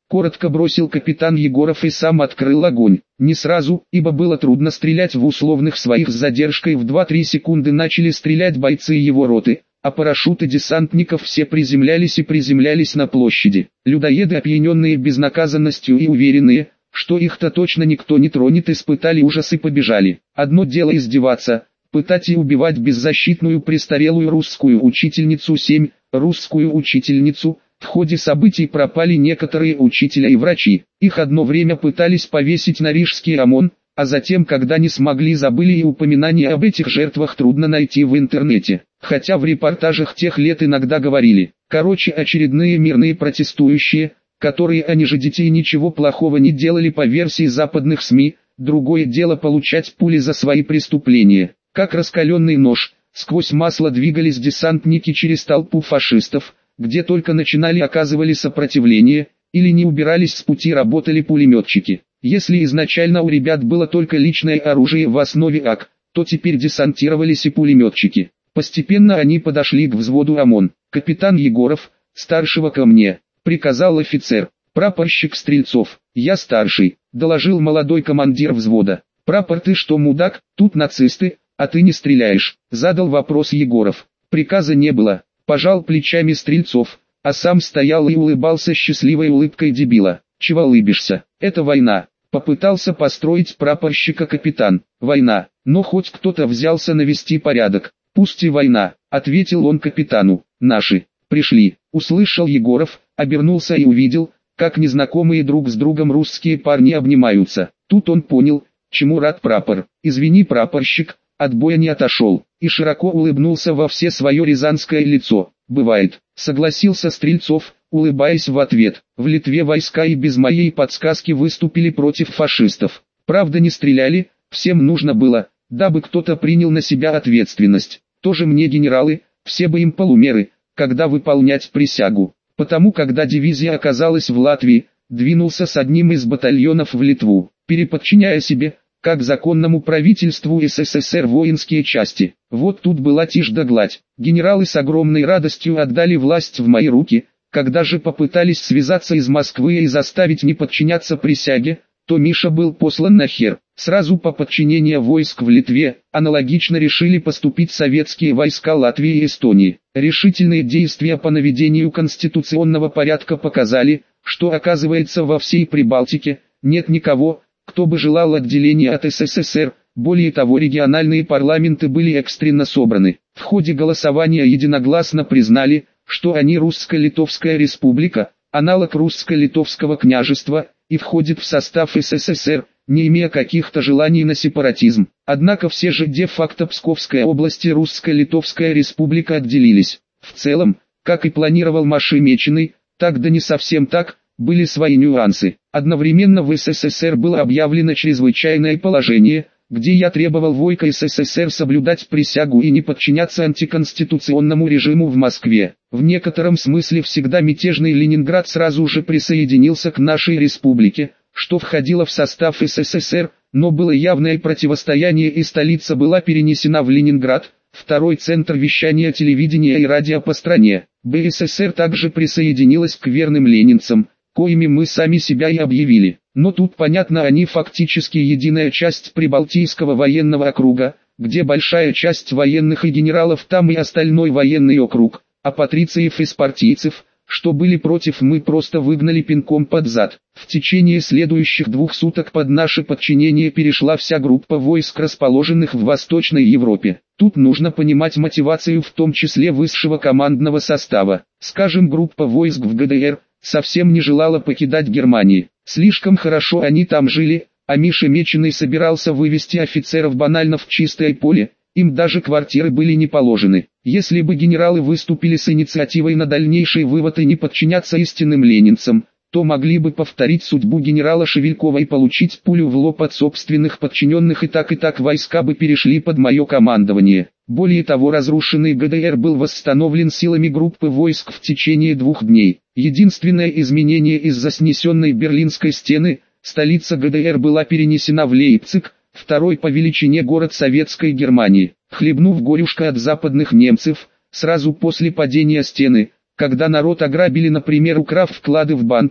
коротко бросил капитан Егоров и сам открыл огонь. Не сразу, ибо было трудно стрелять в условных своих с задержкой в два-три секунды начали стрелять бойцы его роты, а парашюты десантников все приземлялись и приземлялись на площади. Людоеды, опьяненные безнаказанностью и уверенные, что их-то точно никто не тронет, испытали ужас и побежали. Одно дело издеваться, пытать и убивать беззащитную престарелую русскую учительницу семь, русскую учительницу. В ходе событий пропали некоторые учителя и врачи. Их одно время пытались повесить на Рижский ОМОН, а затем, когда не смогли, забыли, и упоминания об этих жертвах трудно найти в интернете. Хотя в репортажах тех лет иногда говорили. Короче, очередные мирные протестующие, которые они же детей ничего плохого не делали по версии западных СМИ, другое дело получать пули за свои преступления. Как раскаленный нож, сквозь масло двигались десантники через толпу фашистов, где только начинали оказывали сопротивление, или не убирались с пути, работали пулеметчики. Если изначально у ребят было только личное оружие в основе АК, то теперь десантировались и пулеметчики. Постепенно они подошли к взводу ОМОН. «Капитан Егоров, старшего ко мне», — приказал офицер. «Прапорщик Стрельцов, я старший», — доложил молодой командир взвода. «Прапор, ты что, мудак, тут нацисты, а ты не стреляешь?» — задал вопрос Егоров. Приказа не было. Пожал плечами Стрельцов, а сам стоял и улыбался счастливой улыбкой дебила. «Чего улыбишься? Это война», — попытался построить прапорщика капитан. «Война, но хоть кто-то взялся навести порядок». «Пусть и война», — ответил он капитану. «Наши пришли», — услышал Егоров, обернулся и увидел, как незнакомые друг с другом русские парни обнимаются. Тут он понял, чему рад прапор. «Извини, прапорщик», от боя не отошел, и широко улыбнулся во все свое рязанское лицо. «Бывает», — согласился Стрельцов, улыбаясь в ответ. «В Литве войска и без моей подсказки выступили против фашистов. Правда, не стреляли, всем нужно было, дабы кто-то принял на себя ответственность. Тоже мне генералы, все бы им полумеры, когда выполнять присягу. Потому, когда дивизия оказалась в Латвии, двинулся с одним из батальонов в Литву, переподчиняя себе, как законному правительству СССР, воинские части. Вот тут была тишь да гладь. Генералы с огромной радостью отдали власть в мои руки. Когда же попытались связаться из Москвы и заставить не подчиняться присяге, то Миша был послан нахер. Сразу по подчинению войск в Литве, аналогично решили поступить советские войска Латвии и Эстонии. Решительные действия по наведению конституционного порядка показали, что оказывается во всей Прибалтике нет никого, кто бы желал отделения от СССР. Более того, региональные парламенты были экстренно собраны. В ходе голосования единогласно признали, что они Русско-Литовская республика, аналог Русско-Литовского княжества, и входит в состав СССР, не имея каких-то желаний на сепаратизм. Однако все же де-факто Псковская область и Русско-Литовская республика отделились. В целом, как и планировал Маши Меченый, так да не совсем так, были свои нюансы. Одновременно в СССР было объявлено чрезвычайное положение, где я требовал войска СССР соблюдать присягу и не подчиняться антиконституционному режиму в Москве. В некотором смысле всегда мятежный Ленинград сразу же присоединился к нашей республике, что входило в состав СССР, но было явное противостояние и столица была перенесена в Ленинград, второй центр вещания телевидения и радио по стране. БССР также присоединилась к верным ленинцам, коими мы сами себя и объявили. Но тут понятно, они фактически единая часть Прибалтийского военного округа, где большая часть военных и генералов там и остальной военный округ, а патрициев и спартийцев, что были против, мы просто выгнали пинком под зад. В течение следующих двух суток под наше подчинение перешла вся группа войск, расположенных в Восточной Европе. Тут нужно понимать мотивацию в том числе высшего командного состава. Скажем, группа войск в ГДР совсем не желала покидать Германию. Слишком хорошо они там жили, а Миша Меченый собирался вывести офицеров банально в чистое поле, им даже квартиры были не положены. Если бы генералы выступили с инициативой на дальнейший вывод и не подчиняться истинным ленинцам, то могли бы повторить судьбу генерала Шевелькова и получить пулю в лоб от собственных подчиненных, и так и так войска бы перешли под мое командование. Более того, разрушенный ГДР был восстановлен силами группы войск в течение двух дней. Единственное изменение из-за снесенной Берлинской стены, столица ГДР была перенесена в Лейпциг, второй по величине город Советской Германии. Хлебнув горюшка от западных немцев, сразу после падения стены, когда народ ограбили, например, украв вклады в банках,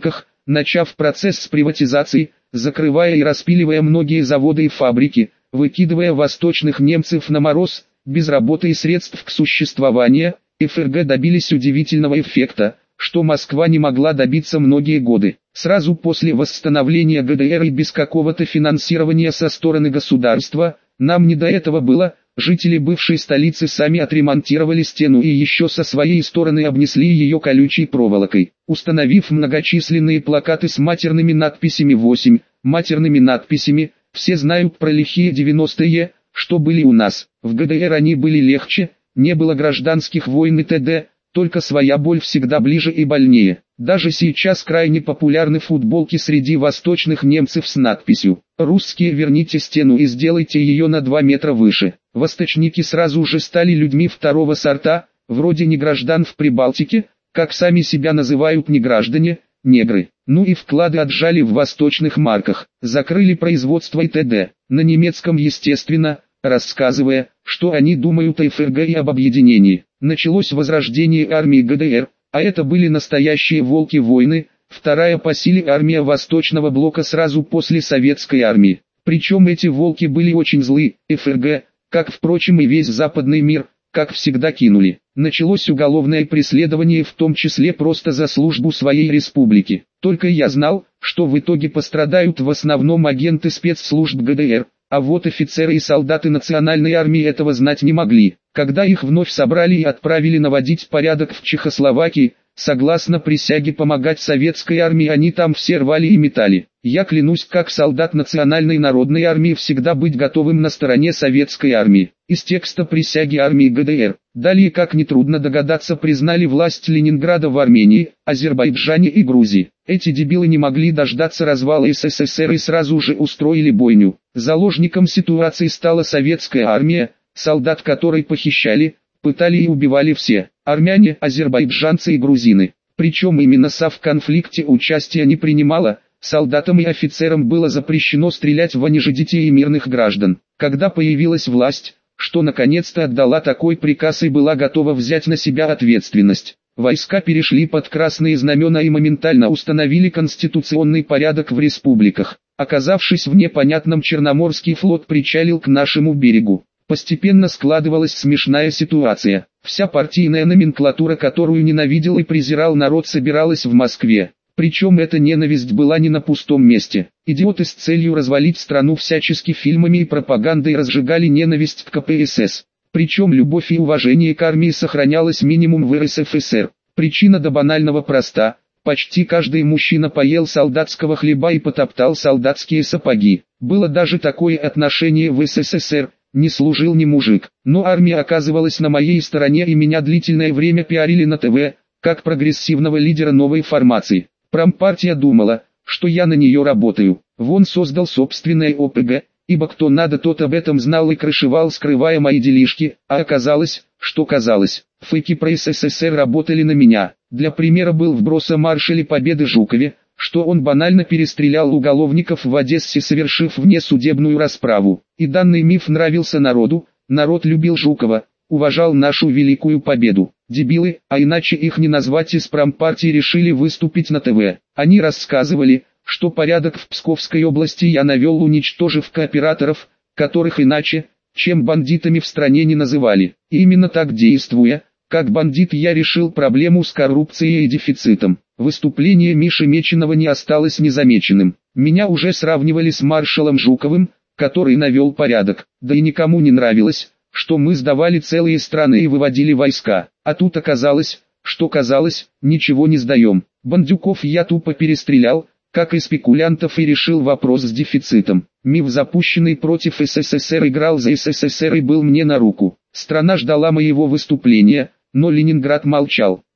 начав процесс с приватизации, закрывая и распиливая многие заводы и фабрики, выкидывая восточных немцев на мороз, без работы и средств к существованию, ФРГ добились удивительного эффекта, что Москва не могла добиться многие годы. Сразу после восстановления ГДР и без какого-то финансирования со стороны государства, нам не до этого было, жители бывшей столицы сами отремонтировали стену и еще со своей стороны обнесли ее колючей проволокой, установив многочисленные плакаты с матерными надписями восемь, матерными надписями, все знают про лихие девяностые, что были у нас. В ГДР они были легче, не было гражданских войн и т.д., только своя боль всегда ближе и больнее. Даже сейчас крайне популярны футболки среди восточных немцев с надписью «Русские, верните стену и сделайте ее на два метра выше». Восточники сразу же стали людьми второго сорта, вроде неграждан в Прибалтике, как сами себя называют неграждане, негры. Ну и вклады отжали в восточных марках, закрыли производство и т.д. На немецком, естественно, рассказывая, что они думают о ФРГ и об объединении. Началось возрождение армии ГДР, а это были настоящие волки войны, вторая по силе армия Восточного блока сразу после советской армии. Причем эти волки были очень злы, ФРГ, как впрочем и весь западный мир, как всегда кинули. Началось уголовное преследование, в том числе просто за службу своей республики. Только я знал, что в итоге пострадают в основном агенты спецслужб ГДР, а вот офицеры и солдаты национальной армии этого знать не могли. Когда их вновь собрали и отправили наводить порядок в Чехословакии, согласно присяге помогать советской армии, они там все рвали и метали. Я клянусь, как солдат национальной народной армии, всегда быть готовым на стороне советской армии. Из текста присяги армии ГДР. Далее, как нетрудно догадаться, признали власть Ленинграда в Армении, Азербайджане и Грузии. Эти дебилы не могли дождаться развала СССР и сразу же устроили бойню. Заложником ситуации стала советская армия, солдат которой похищали, пытали и убивали все: армяне, азербайджанцы и грузины. Причем именно СА в конфликте участия не принимала, солдатам и офицерам было запрещено стрелять в они же детей и мирных граждан. Когда появилась власть, что наконец-то отдала такой приказ и была готова взять на себя ответственность, войска перешли под красные знамена и моментально установили конституционный порядок в республиках. Оказавшись в непонятном, Черноморский флот причалил к нашему берегу. Постепенно складывалась смешная ситуация. Вся партийная номенклатура, которую ненавидел и презирал народ, собиралась в Москве. Причем эта ненависть была не на пустом месте. Идиоты с целью развалить страну всячески фильмами и пропагандой разжигали ненависть к ка пэ эс эс. Причем любовь и уважение к армии сохранялось минимум в эр эс эф эс эр. Причина до банального проста. Почти каждый мужчина поел солдатского хлеба и потоптал солдатские сапоги. Было даже такое отношение в эс эс эс эр. Не служил ни мужик. Но армия оказывалась на моей стороне, и меня длительное время пиарили на тэ вэ, как прогрессивного лидера новой формации. Промпартия думала, что я на нее работаю. Вон создал собственное о пэ гэ, ибо кто надо, тот об этом знал и крышевал, скрывая мои делишки, а оказалось, что казалось. Фейки про эс эс эс эр работали на меня. Для примера был вброс о маршале Победы Жукове, что он банально перестрелял уголовников в Одессе, совершив внесудебную расправу. И данный миф нравился народу, народ любил Жукова, уважал нашу великую победу. Дебилы, а иначе их не назвать, из промпартии решили выступить на тэ вэ. Они рассказывали, что порядок в Псковской области я навел, уничтожив кооператоров, которых иначе, чем бандитами, в стране не называли. И именно так, действуя как бандит, я решил проблему с коррупцией и дефицитом. Выступление Миши Меченого не осталось незамеченным. Меня уже сравнивали с маршалом Жуковым, который навел порядок. Да и никому не нравилось, что мы сдавали целые страны и выводили войска. А тут оказалось, что казалось, ничего не сдаем. Бандюков я тупо перестрелял, как и спекулянтов, и решил вопрос с дефицитом. Миф, запущенный против эс эс эс эр, играл за эс эс эс эр и был мне на руку. Страна ждала моего выступления, но Ленинград молчал.